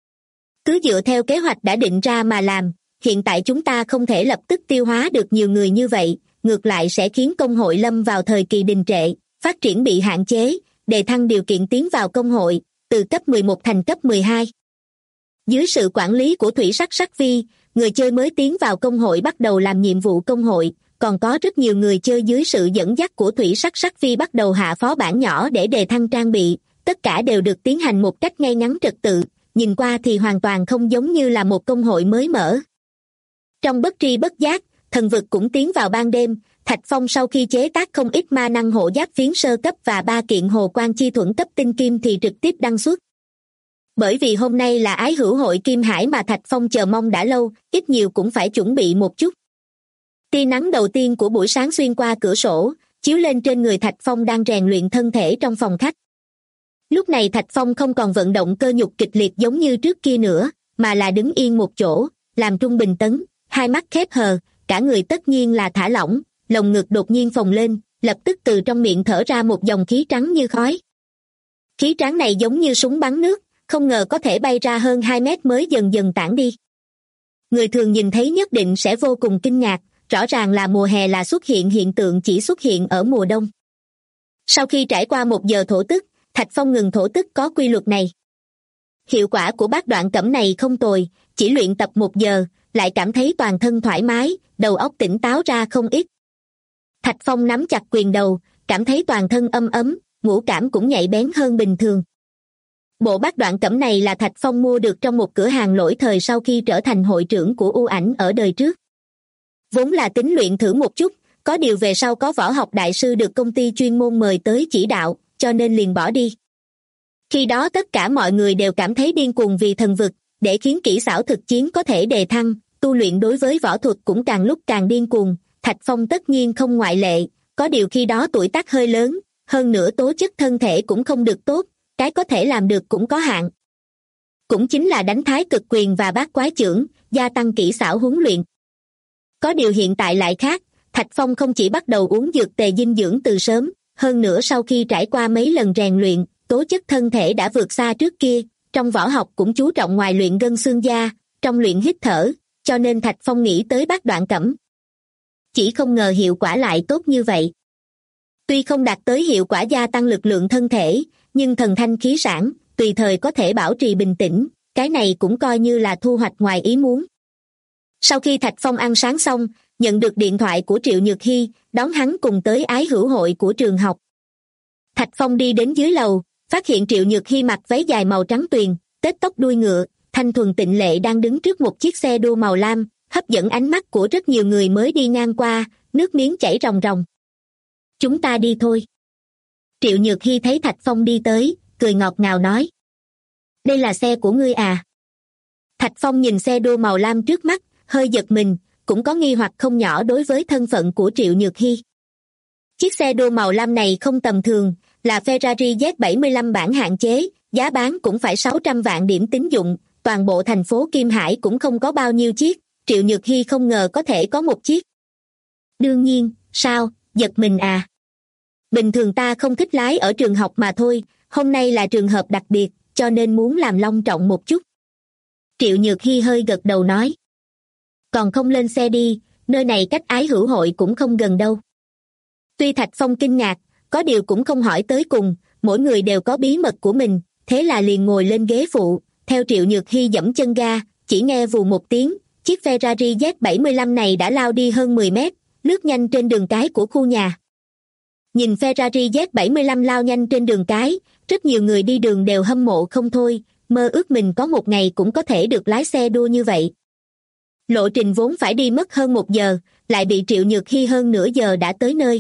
Cứ dựa theo kế hoạch đã định ra mà làm, hiện tại chúng ta không thể lập tức tiêu hóa được nhiều người như vậy, ngược lại sẽ khiến công hội lâm vào thời kỳ đình trệ, phát triển bị hạn chế, đề thăng điều kiện tiến vào công hội, từ cấp 11 thành cấp 12. Dưới sự quản lý của Thủy Sắc Sắc Vi, người chơi mới tiến vào công hội bắt đầu làm nhiệm vụ công hội, còn có rất nhiều người chơi dưới sự dẫn dắt của Thủy Sắc Sắc Vi bắt đầu hạ phó bản nhỏ để đề thăng trang bị, tất cả đều được tiến hành một cách ngay ngắn trật tự, nhìn qua thì hoàn toàn không giống như là một công hội mới mở. Trong bất tri bất giác, thần vực cũng tiến vào ban đêm. Thạch Phong sau khi chế tác không ít ma năng hộ giáp phiến sơ cấp và 3 kiện hồ quan chi thuẫn cấp tinh kim thì trực tiếp đăng xuất. Bởi vì hôm nay là ái hữu hội Kim Hải mà Thạch Phong chờ mong đã lâu, ít nhiều cũng phải chuẩn bị một chút. Tia nắng đầu tiên của buổi sáng xuyên qua cửa sổ, chiếu lên trên người Thạch Phong đang rèn luyện thân thể trong phòng khách. Lúc này Thạch Phong không còn vận động cơ nhục kịch liệt giống như trước kia nữa, mà là đứng yên một chỗ, làm trung bình tấn, hai mắt khép hờ, cả người tất nhiên là thả lỏng, lồng ngực đột nhiên phồng lên, lập tức từ trong miệng thở ra một dòng khí trắng như khói. Khí trắng này giống như súng bắn nước, không ngờ có thể bay ra hơn 2 mét mới dần dần tản đi. Người thường nhìn thấy nhất định sẽ vô cùng kinh ngạc, rõ ràng là mùa hè là xuất hiện hiện tượng chỉ xuất hiện ở mùa đông. Sau khi trải qua 1 giờ thổ tức, Thạch Phong ngừng thổ tức có quy luật này. Hiệu quả của bát đoạn cẩm này không tồi, chỉ luyện tập 1 giờ, lại cảm thấy toàn thân thoải mái, đầu óc tỉnh táo ra không ít. Thạch Phong nắm chặt quyền đầu, cảm thấy toàn thân ấm ấm, ngũ cảm cũng nhạy bén hơn bình thường. Bộ bát đoạn cẩm này là Thạch Phong mua được trong một cửa hàng lỗi thời sau khi trở thành hội trưởng của U Ảnh ở đời trước. Vốn là tính luyện thử một chút, có điều về sau có võ học đại sư được công ty chuyên môn mời tới chỉ đạo, cho nên liền bỏ đi. Khi đó tất cả mọi người đều cảm thấy điên cuồng vì thần vực, để khiến kỹ xảo thực chiến có thể đề thăng, tu luyện đối với võ thuật cũng càng lúc càng điên cuồng, Thạch Phong tất nhiên không ngoại lệ, có điều khi đó tuổi tác hơi lớn, hơn nữa tố chất thân thể cũng không được tốt, cái có thể làm được cũng có hạn. Cũng chính là đánh thái cực quyền và bát quái chưởng, gia tăng kỹ xảo huấn luyện. Có điều hiện tại lại khác, Thạch Phong không chỉ bắt đầu uống dược tề dinh dưỡng từ sớm, hơn nữa sau khi trải qua mấy lần rèn luyện, tố chất thân thể đã vượt xa trước kia, trong võ học cũng chú trọng ngoài luyện gân xương da, trong luyện hít thở, cho nên Thạch Phong nghĩ tới bát đoạn cẩm. Chỉ không ngờ hiệu quả lại tốt như vậy. Tuy không đạt tới hiệu quả gia tăng lực lượng thân thể, nhưng thần thanh khí sảng, tùy thời có thể bảo trì bình tĩnh, cái này cũng coi như là thu hoạch ngoài ý muốn. Sau khi Thạch Phong ăn sáng xong, nhận được điện thoại của Triệu Nhược Hy, đón hắn cùng tới ái hữu hội của trường học. Thạch Phong đi đến dưới lầu, phát hiện Triệu Nhược Hy mặc váy dài màu trắng tuyền, tết tóc đuôi ngựa, thanh thuần tịnh lệ đang đứng trước một chiếc xe đua màu lam, hấp dẫn ánh mắt của rất nhiều người mới đi ngang qua, nước miếng chảy ròng ròng. Chúng ta đi thôi. Triệu Nhược Hy thấy Thạch Phong đi tới, cười ngọt ngào nói. Đây là xe của ngươi à? Thạch Phong nhìn xe đua màu lam trước mắt, hơi giật mình, cũng có nghi hoặc không nhỏ đối với thân phận của Triệu Nhược Hy. Chiếc xe đua màu lam này không tầm thường, là Ferrari Z75 bản hạn chế, giá bán cũng phải 600 vạn điểm tín dụng, toàn bộ thành phố Kim Hải cũng không có bao nhiêu chiếc, Triệu Nhược Hy không ngờ có thể có một chiếc. Đương nhiên, sao, giật mình à? Bình thường ta không thích lái ở trường học mà thôi, hôm nay là trường hợp đặc biệt, cho nên muốn làm long trọng một chút. Triệu Nhược Hy hơi gật đầu nói. Còn không lên xe đi, nơi này cách ái hữu hội cũng không gần đâu. Tuy Thạch Phong kinh ngạc, có điều cũng không hỏi tới cùng, mỗi người đều có bí mật của mình, thế là liền ngồi lên ghế phụ, theo Triệu Nhược Hy giẫm chân ga, chỉ nghe vù một tiếng, chiếc Ferrari Z75 này đã lao đi hơn 10 mét, lướt nhanh trên đường cái của khu nhà. Nhìn Ferrari Z75 lao nhanh trên đường cái, rất nhiều người đi đường đều hâm mộ không thôi, mơ ước mình có một ngày cũng có thể được lái xe đua như vậy. Lộ trình vốn phải đi mất hơn 1 giờ, lại bị Triệu Nhược Hy hơn nửa giờ đã tới nơi.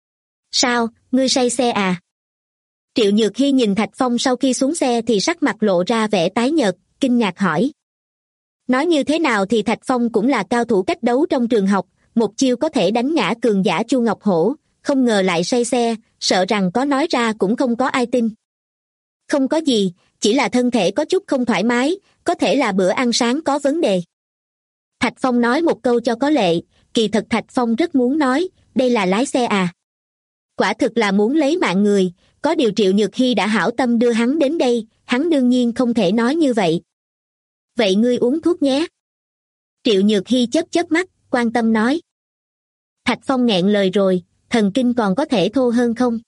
Sao, ngươi say xe à? Triệu Nhược Hy nhìn Thạch Phong sau khi xuống xe thì sắc mặt lộ ra vẻ tái nhợt, kinh ngạc hỏi. Nói như thế nào thì Thạch Phong cũng là cao thủ cách đấu trong trường học, một chiêu có thể đánh ngã cường giả Chu Ngọc Hổ, không ngờ lại say xe, sợ rằng có nói ra cũng không có ai tin. Không có gì, chỉ là thân thể có chút không thoải mái, có thể là bữa ăn sáng có vấn đề. Thạch Phong nói một câu cho có lệ, kỳ thật Thạch Phong rất muốn nói, đây là lái xe à? Quả thực là muốn lấy mạng người, có điều Triệu Nhược Hy đã hảo tâm đưa hắn đến đây, hắn đương nhiên không thể nói như vậy. Vậy ngươi uống thuốc nhé. Triệu Nhược Hy chớp chớp mắt, quan tâm nói. Thạch Phong nghẹn lời rồi, thần kinh còn có thể thô hơn không?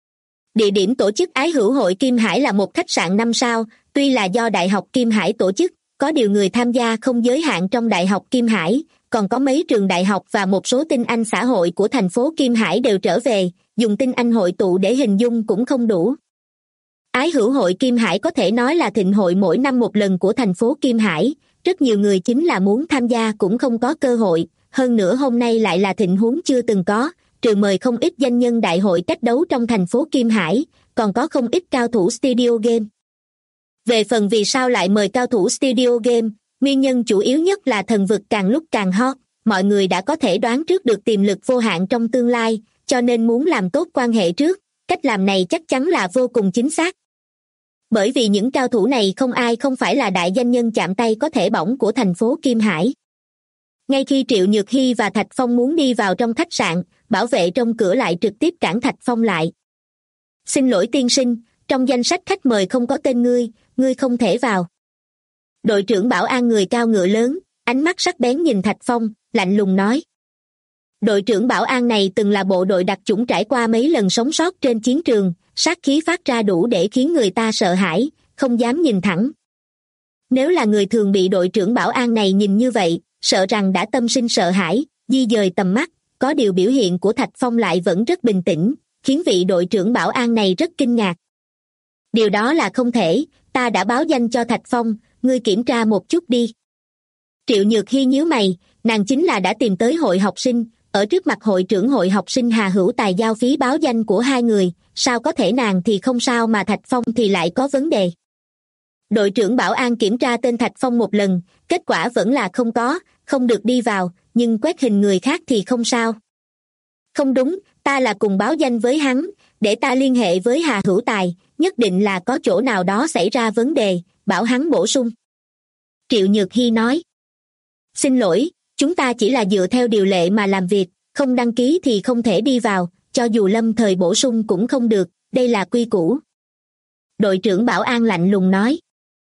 Địa điểm tổ chức Ái Hữu Hội Kim Hải là một khách sạn 5 sao, tuy là do Đại học Kim Hải tổ chức, có điều người tham gia không giới hạn trong Đại học Kim Hải, còn có mấy trường đại học và một số tinh anh xã hội của thành phố Kim Hải đều trở về, dùng tinh anh hội tụ để hình dung cũng không đủ. Ái Hữu Hội Kim Hải có thể nói là thịnh hội mỗi năm một lần của thành phố Kim Hải, rất nhiều người chính là muốn tham gia cũng không có cơ hội, hơn nữa hôm nay lại là tình huống chưa từng có, trừ mời không ít danh nhân đại hội cách đấu trong thành phố Kim Hải, còn có không ít cao thủ studio game. Về phần vì sao lại mời cao thủ studio game, nguyên nhân chủ yếu nhất là thần vực càng lúc càng hot, mọi người đã có thể đoán trước được tiềm lực vô hạn trong tương lai, cho nên muốn làm tốt quan hệ trước, cách làm này chắc chắn là vô cùng chính xác. Bởi vì những cao thủ này không ai không phải là đại danh nhân chạm tay có thể bỏng của thành phố Kim Hải. Ngay khi Triệu Nhược Hy và Thạch Phong muốn đi vào trong khách sạn, bảo vệ trong cửa lại trực tiếp cản Thạch Phong lại. Xin lỗi tiên sinh, trong danh sách khách mời không có tên ngươi không thể vào. Đội trưởng bảo an người cao ngựa lớn, ánh mắt sắc bén nhìn Thạch Phong, lạnh lùng nói. Đội trưởng bảo an này từng là bộ đội đặc chủng trải qua mấy lần sống sót trên chiến trường, sát khí phát ra đủ để khiến người ta sợ hãi, không dám nhìn thẳng. Nếu là người thường bị đội trưởng bảo an này nhìn như vậy, sợ rằng đã tâm sinh sợ hãi, di dời tầm mắt, có điều biểu hiện của Thạch Phong lại vẫn rất bình tĩnh, khiến vị đội trưởng bảo an này rất kinh ngạc. Điều đó là không thể, ta đã báo danh cho Thạch Phong, ngươi kiểm tra một chút đi. Triệu Nhược Hy nhíu mày, nàng chính là đã tìm tới hội học sinh, ở trước mặt hội trưởng hội học sinh Hà Hữu Tài giao phí báo danh của hai người, sao có thể nàng thì không sao mà Thạch Phong thì lại có vấn đề. Đội trưởng bảo an kiểm tra tên Thạch Phong một lần, kết quả vẫn là không có, không được đi vào, nhưng quét hình người khác thì không sao. Không đúng, ta là cùng báo danh với hắn, để ta liên hệ với Hà Hữu Tài, nhất định là có chỗ nào đó xảy ra vấn đề, bảo hắn bổ sung. Triệu Nhược Hy nói. Xin lỗi, chúng ta chỉ là dựa theo điều lệ mà làm việc, không đăng ký thì không thể đi vào, cho dù lâm thời bổ sung cũng không được, đây là quy củ. Đội trưởng bảo an lạnh lùng nói.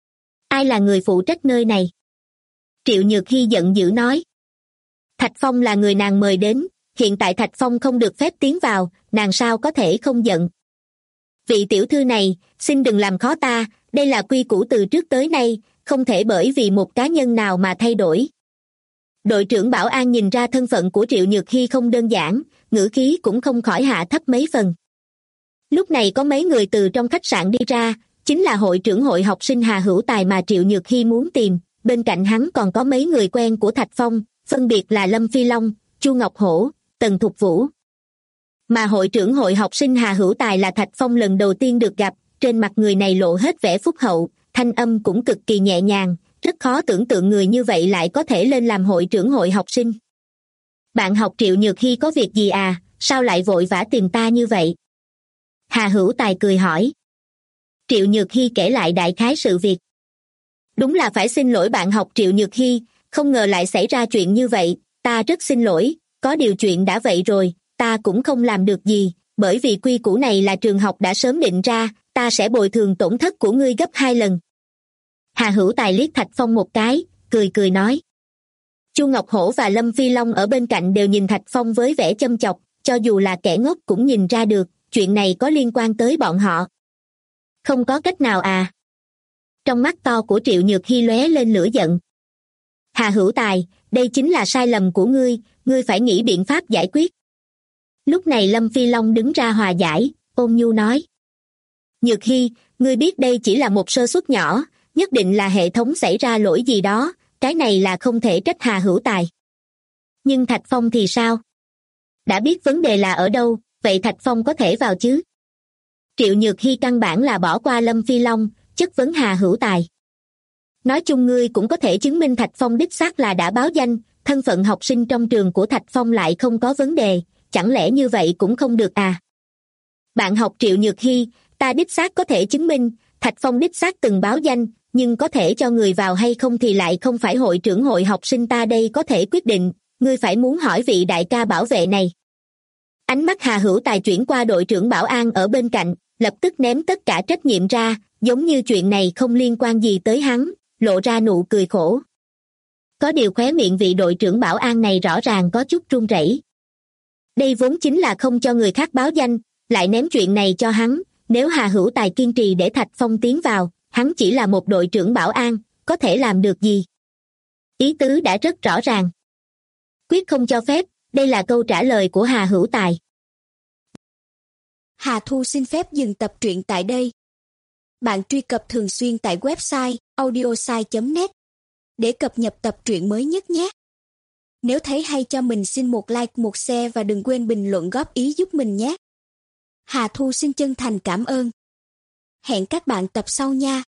Ai là người phụ trách nơi này? Triệu Nhược Hy giận dữ nói. Thạch Phong là người nàng mời đến, hiện tại Thạch Phong không được phép tiến vào, nàng sao có thể không giận. Vị tiểu thư này, xin đừng làm khó ta, đây là quy củ từ trước tới nay, không thể bởi vì một cá nhân nào mà thay đổi. Đội trưởng bảo an nhìn ra thân phận của Triệu Nhược Hy không đơn giản, ngữ khí cũng không khỏi hạ thấp mấy phần. Lúc này có mấy người từ trong khách sạn đi ra, chính là hội trưởng hội học sinh Hà Hữu Tài mà Triệu Nhược Hy muốn tìm, bên cạnh hắn còn có mấy người quen của Thạch Phong, phân biệt là Lâm Phi Long, Chu Ngọc Hổ, Tần Thục Vũ. Mà hội trưởng hội học sinh Hà Hữu Tài là Thạch Phong lần đầu tiên được gặp, trên mặt người này lộ hết vẻ phúc hậu, thanh âm cũng cực kỳ nhẹ nhàng, rất khó tưởng tượng người như vậy lại có thể lên làm hội trưởng hội học sinh. Bạn học Triệu Nhược Hy có việc gì à, sao lại vội vã tìm ta như vậy? Hà Hữu Tài cười hỏi. Triệu Nhược Hy kể lại đại khái sự việc. Đúng là phải xin lỗi bạn học Triệu Nhược Hy, không ngờ lại xảy ra chuyện như vậy, ta rất xin lỗi, có điều chuyện đã vậy rồi, ta cũng không làm được gì, bởi vì quy củ này là trường học đã sớm định ra, ta sẽ bồi thường tổn thất của ngươi gấp 2 lần. Hà Hữu Tài liếc Thạch Phong một cái, cười nói. Chu Ngọc Hổ và Lâm Phi Long ở bên cạnh đều nhìn Thạch Phong với vẻ châm chọc, cho dù là kẻ ngốc cũng nhìn ra được, chuyện này có liên quan tới bọn họ. Không có cách nào à? Trong mắt to của Triệu Nhược Hy lóe lên lửa giận. Hà Hữu Tài, đây chính là sai lầm của ngươi phải nghĩ biện pháp giải quyết. Lúc này Lâm Phi Long đứng ra hòa giải, ôn nhu nói. Nhược Hy, ngươi biết đây chỉ là một sơ suất nhỏ, nhất định là hệ thống xảy ra lỗi gì đó, cái này là không thể trách Hà Hữu Tài. Nhưng Thạch Phong thì sao? Đã biết vấn đề là ở đâu, vậy Thạch Phong có thể vào chứ? Triệu Nhược Hy căn bản là bỏ qua Lâm Phi Long, chất vấn Hà Hữu Tài. Nói chung ngươi cũng có thể chứng minh Thạch Phong đích xác là đã báo danh, thân phận học sinh trong trường của Thạch Phong lại không có vấn đề, chẳng lẽ như vậy cũng không được à? Bạn học Triệu Nhược Hy, ta đích xác có thể chứng minh, Thạch Phong đích xác từng báo danh, nhưng có thể cho người vào hay không thì lại không phải hội trưởng hội học sinh ta đây có thể quyết định, ngươi phải muốn hỏi vị đại ca bảo vệ này. Ánh mắt Hà Hữu Tài chuyển qua đội trưởng bảo an ở bên cạnh, lập tức ném tất cả trách nhiệm ra, giống như chuyện này không liên quan gì tới hắn, lộ ra nụ cười khổ. Có điều khóe miệng vị đội trưởng bảo an này rõ ràng có chút run rẩy. Đây vốn chính là không cho người khác báo danh, lại ném chuyện này cho hắn. Nếu Hà Hữu Tài kiên trì để Thạch Phong tiến vào, hắn chỉ là một đội trưởng bảo an, có thể làm được gì? Ý tứ đã rất rõ ràng. Quyết không cho phép, đây là câu trả lời của Hà Hữu Tài. Hà Thu xin phép dừng tập truyện tại đây. Bạn truy cập thường xuyên tại website audiosai.net để cập nhật tập truyện mới nhất nhé. Nếu thấy hay cho mình xin một like, một share và đừng quên bình luận góp ý giúp mình nhé. Hà Thu xin chân thành cảm ơn. Hẹn các bạn tập sau nha.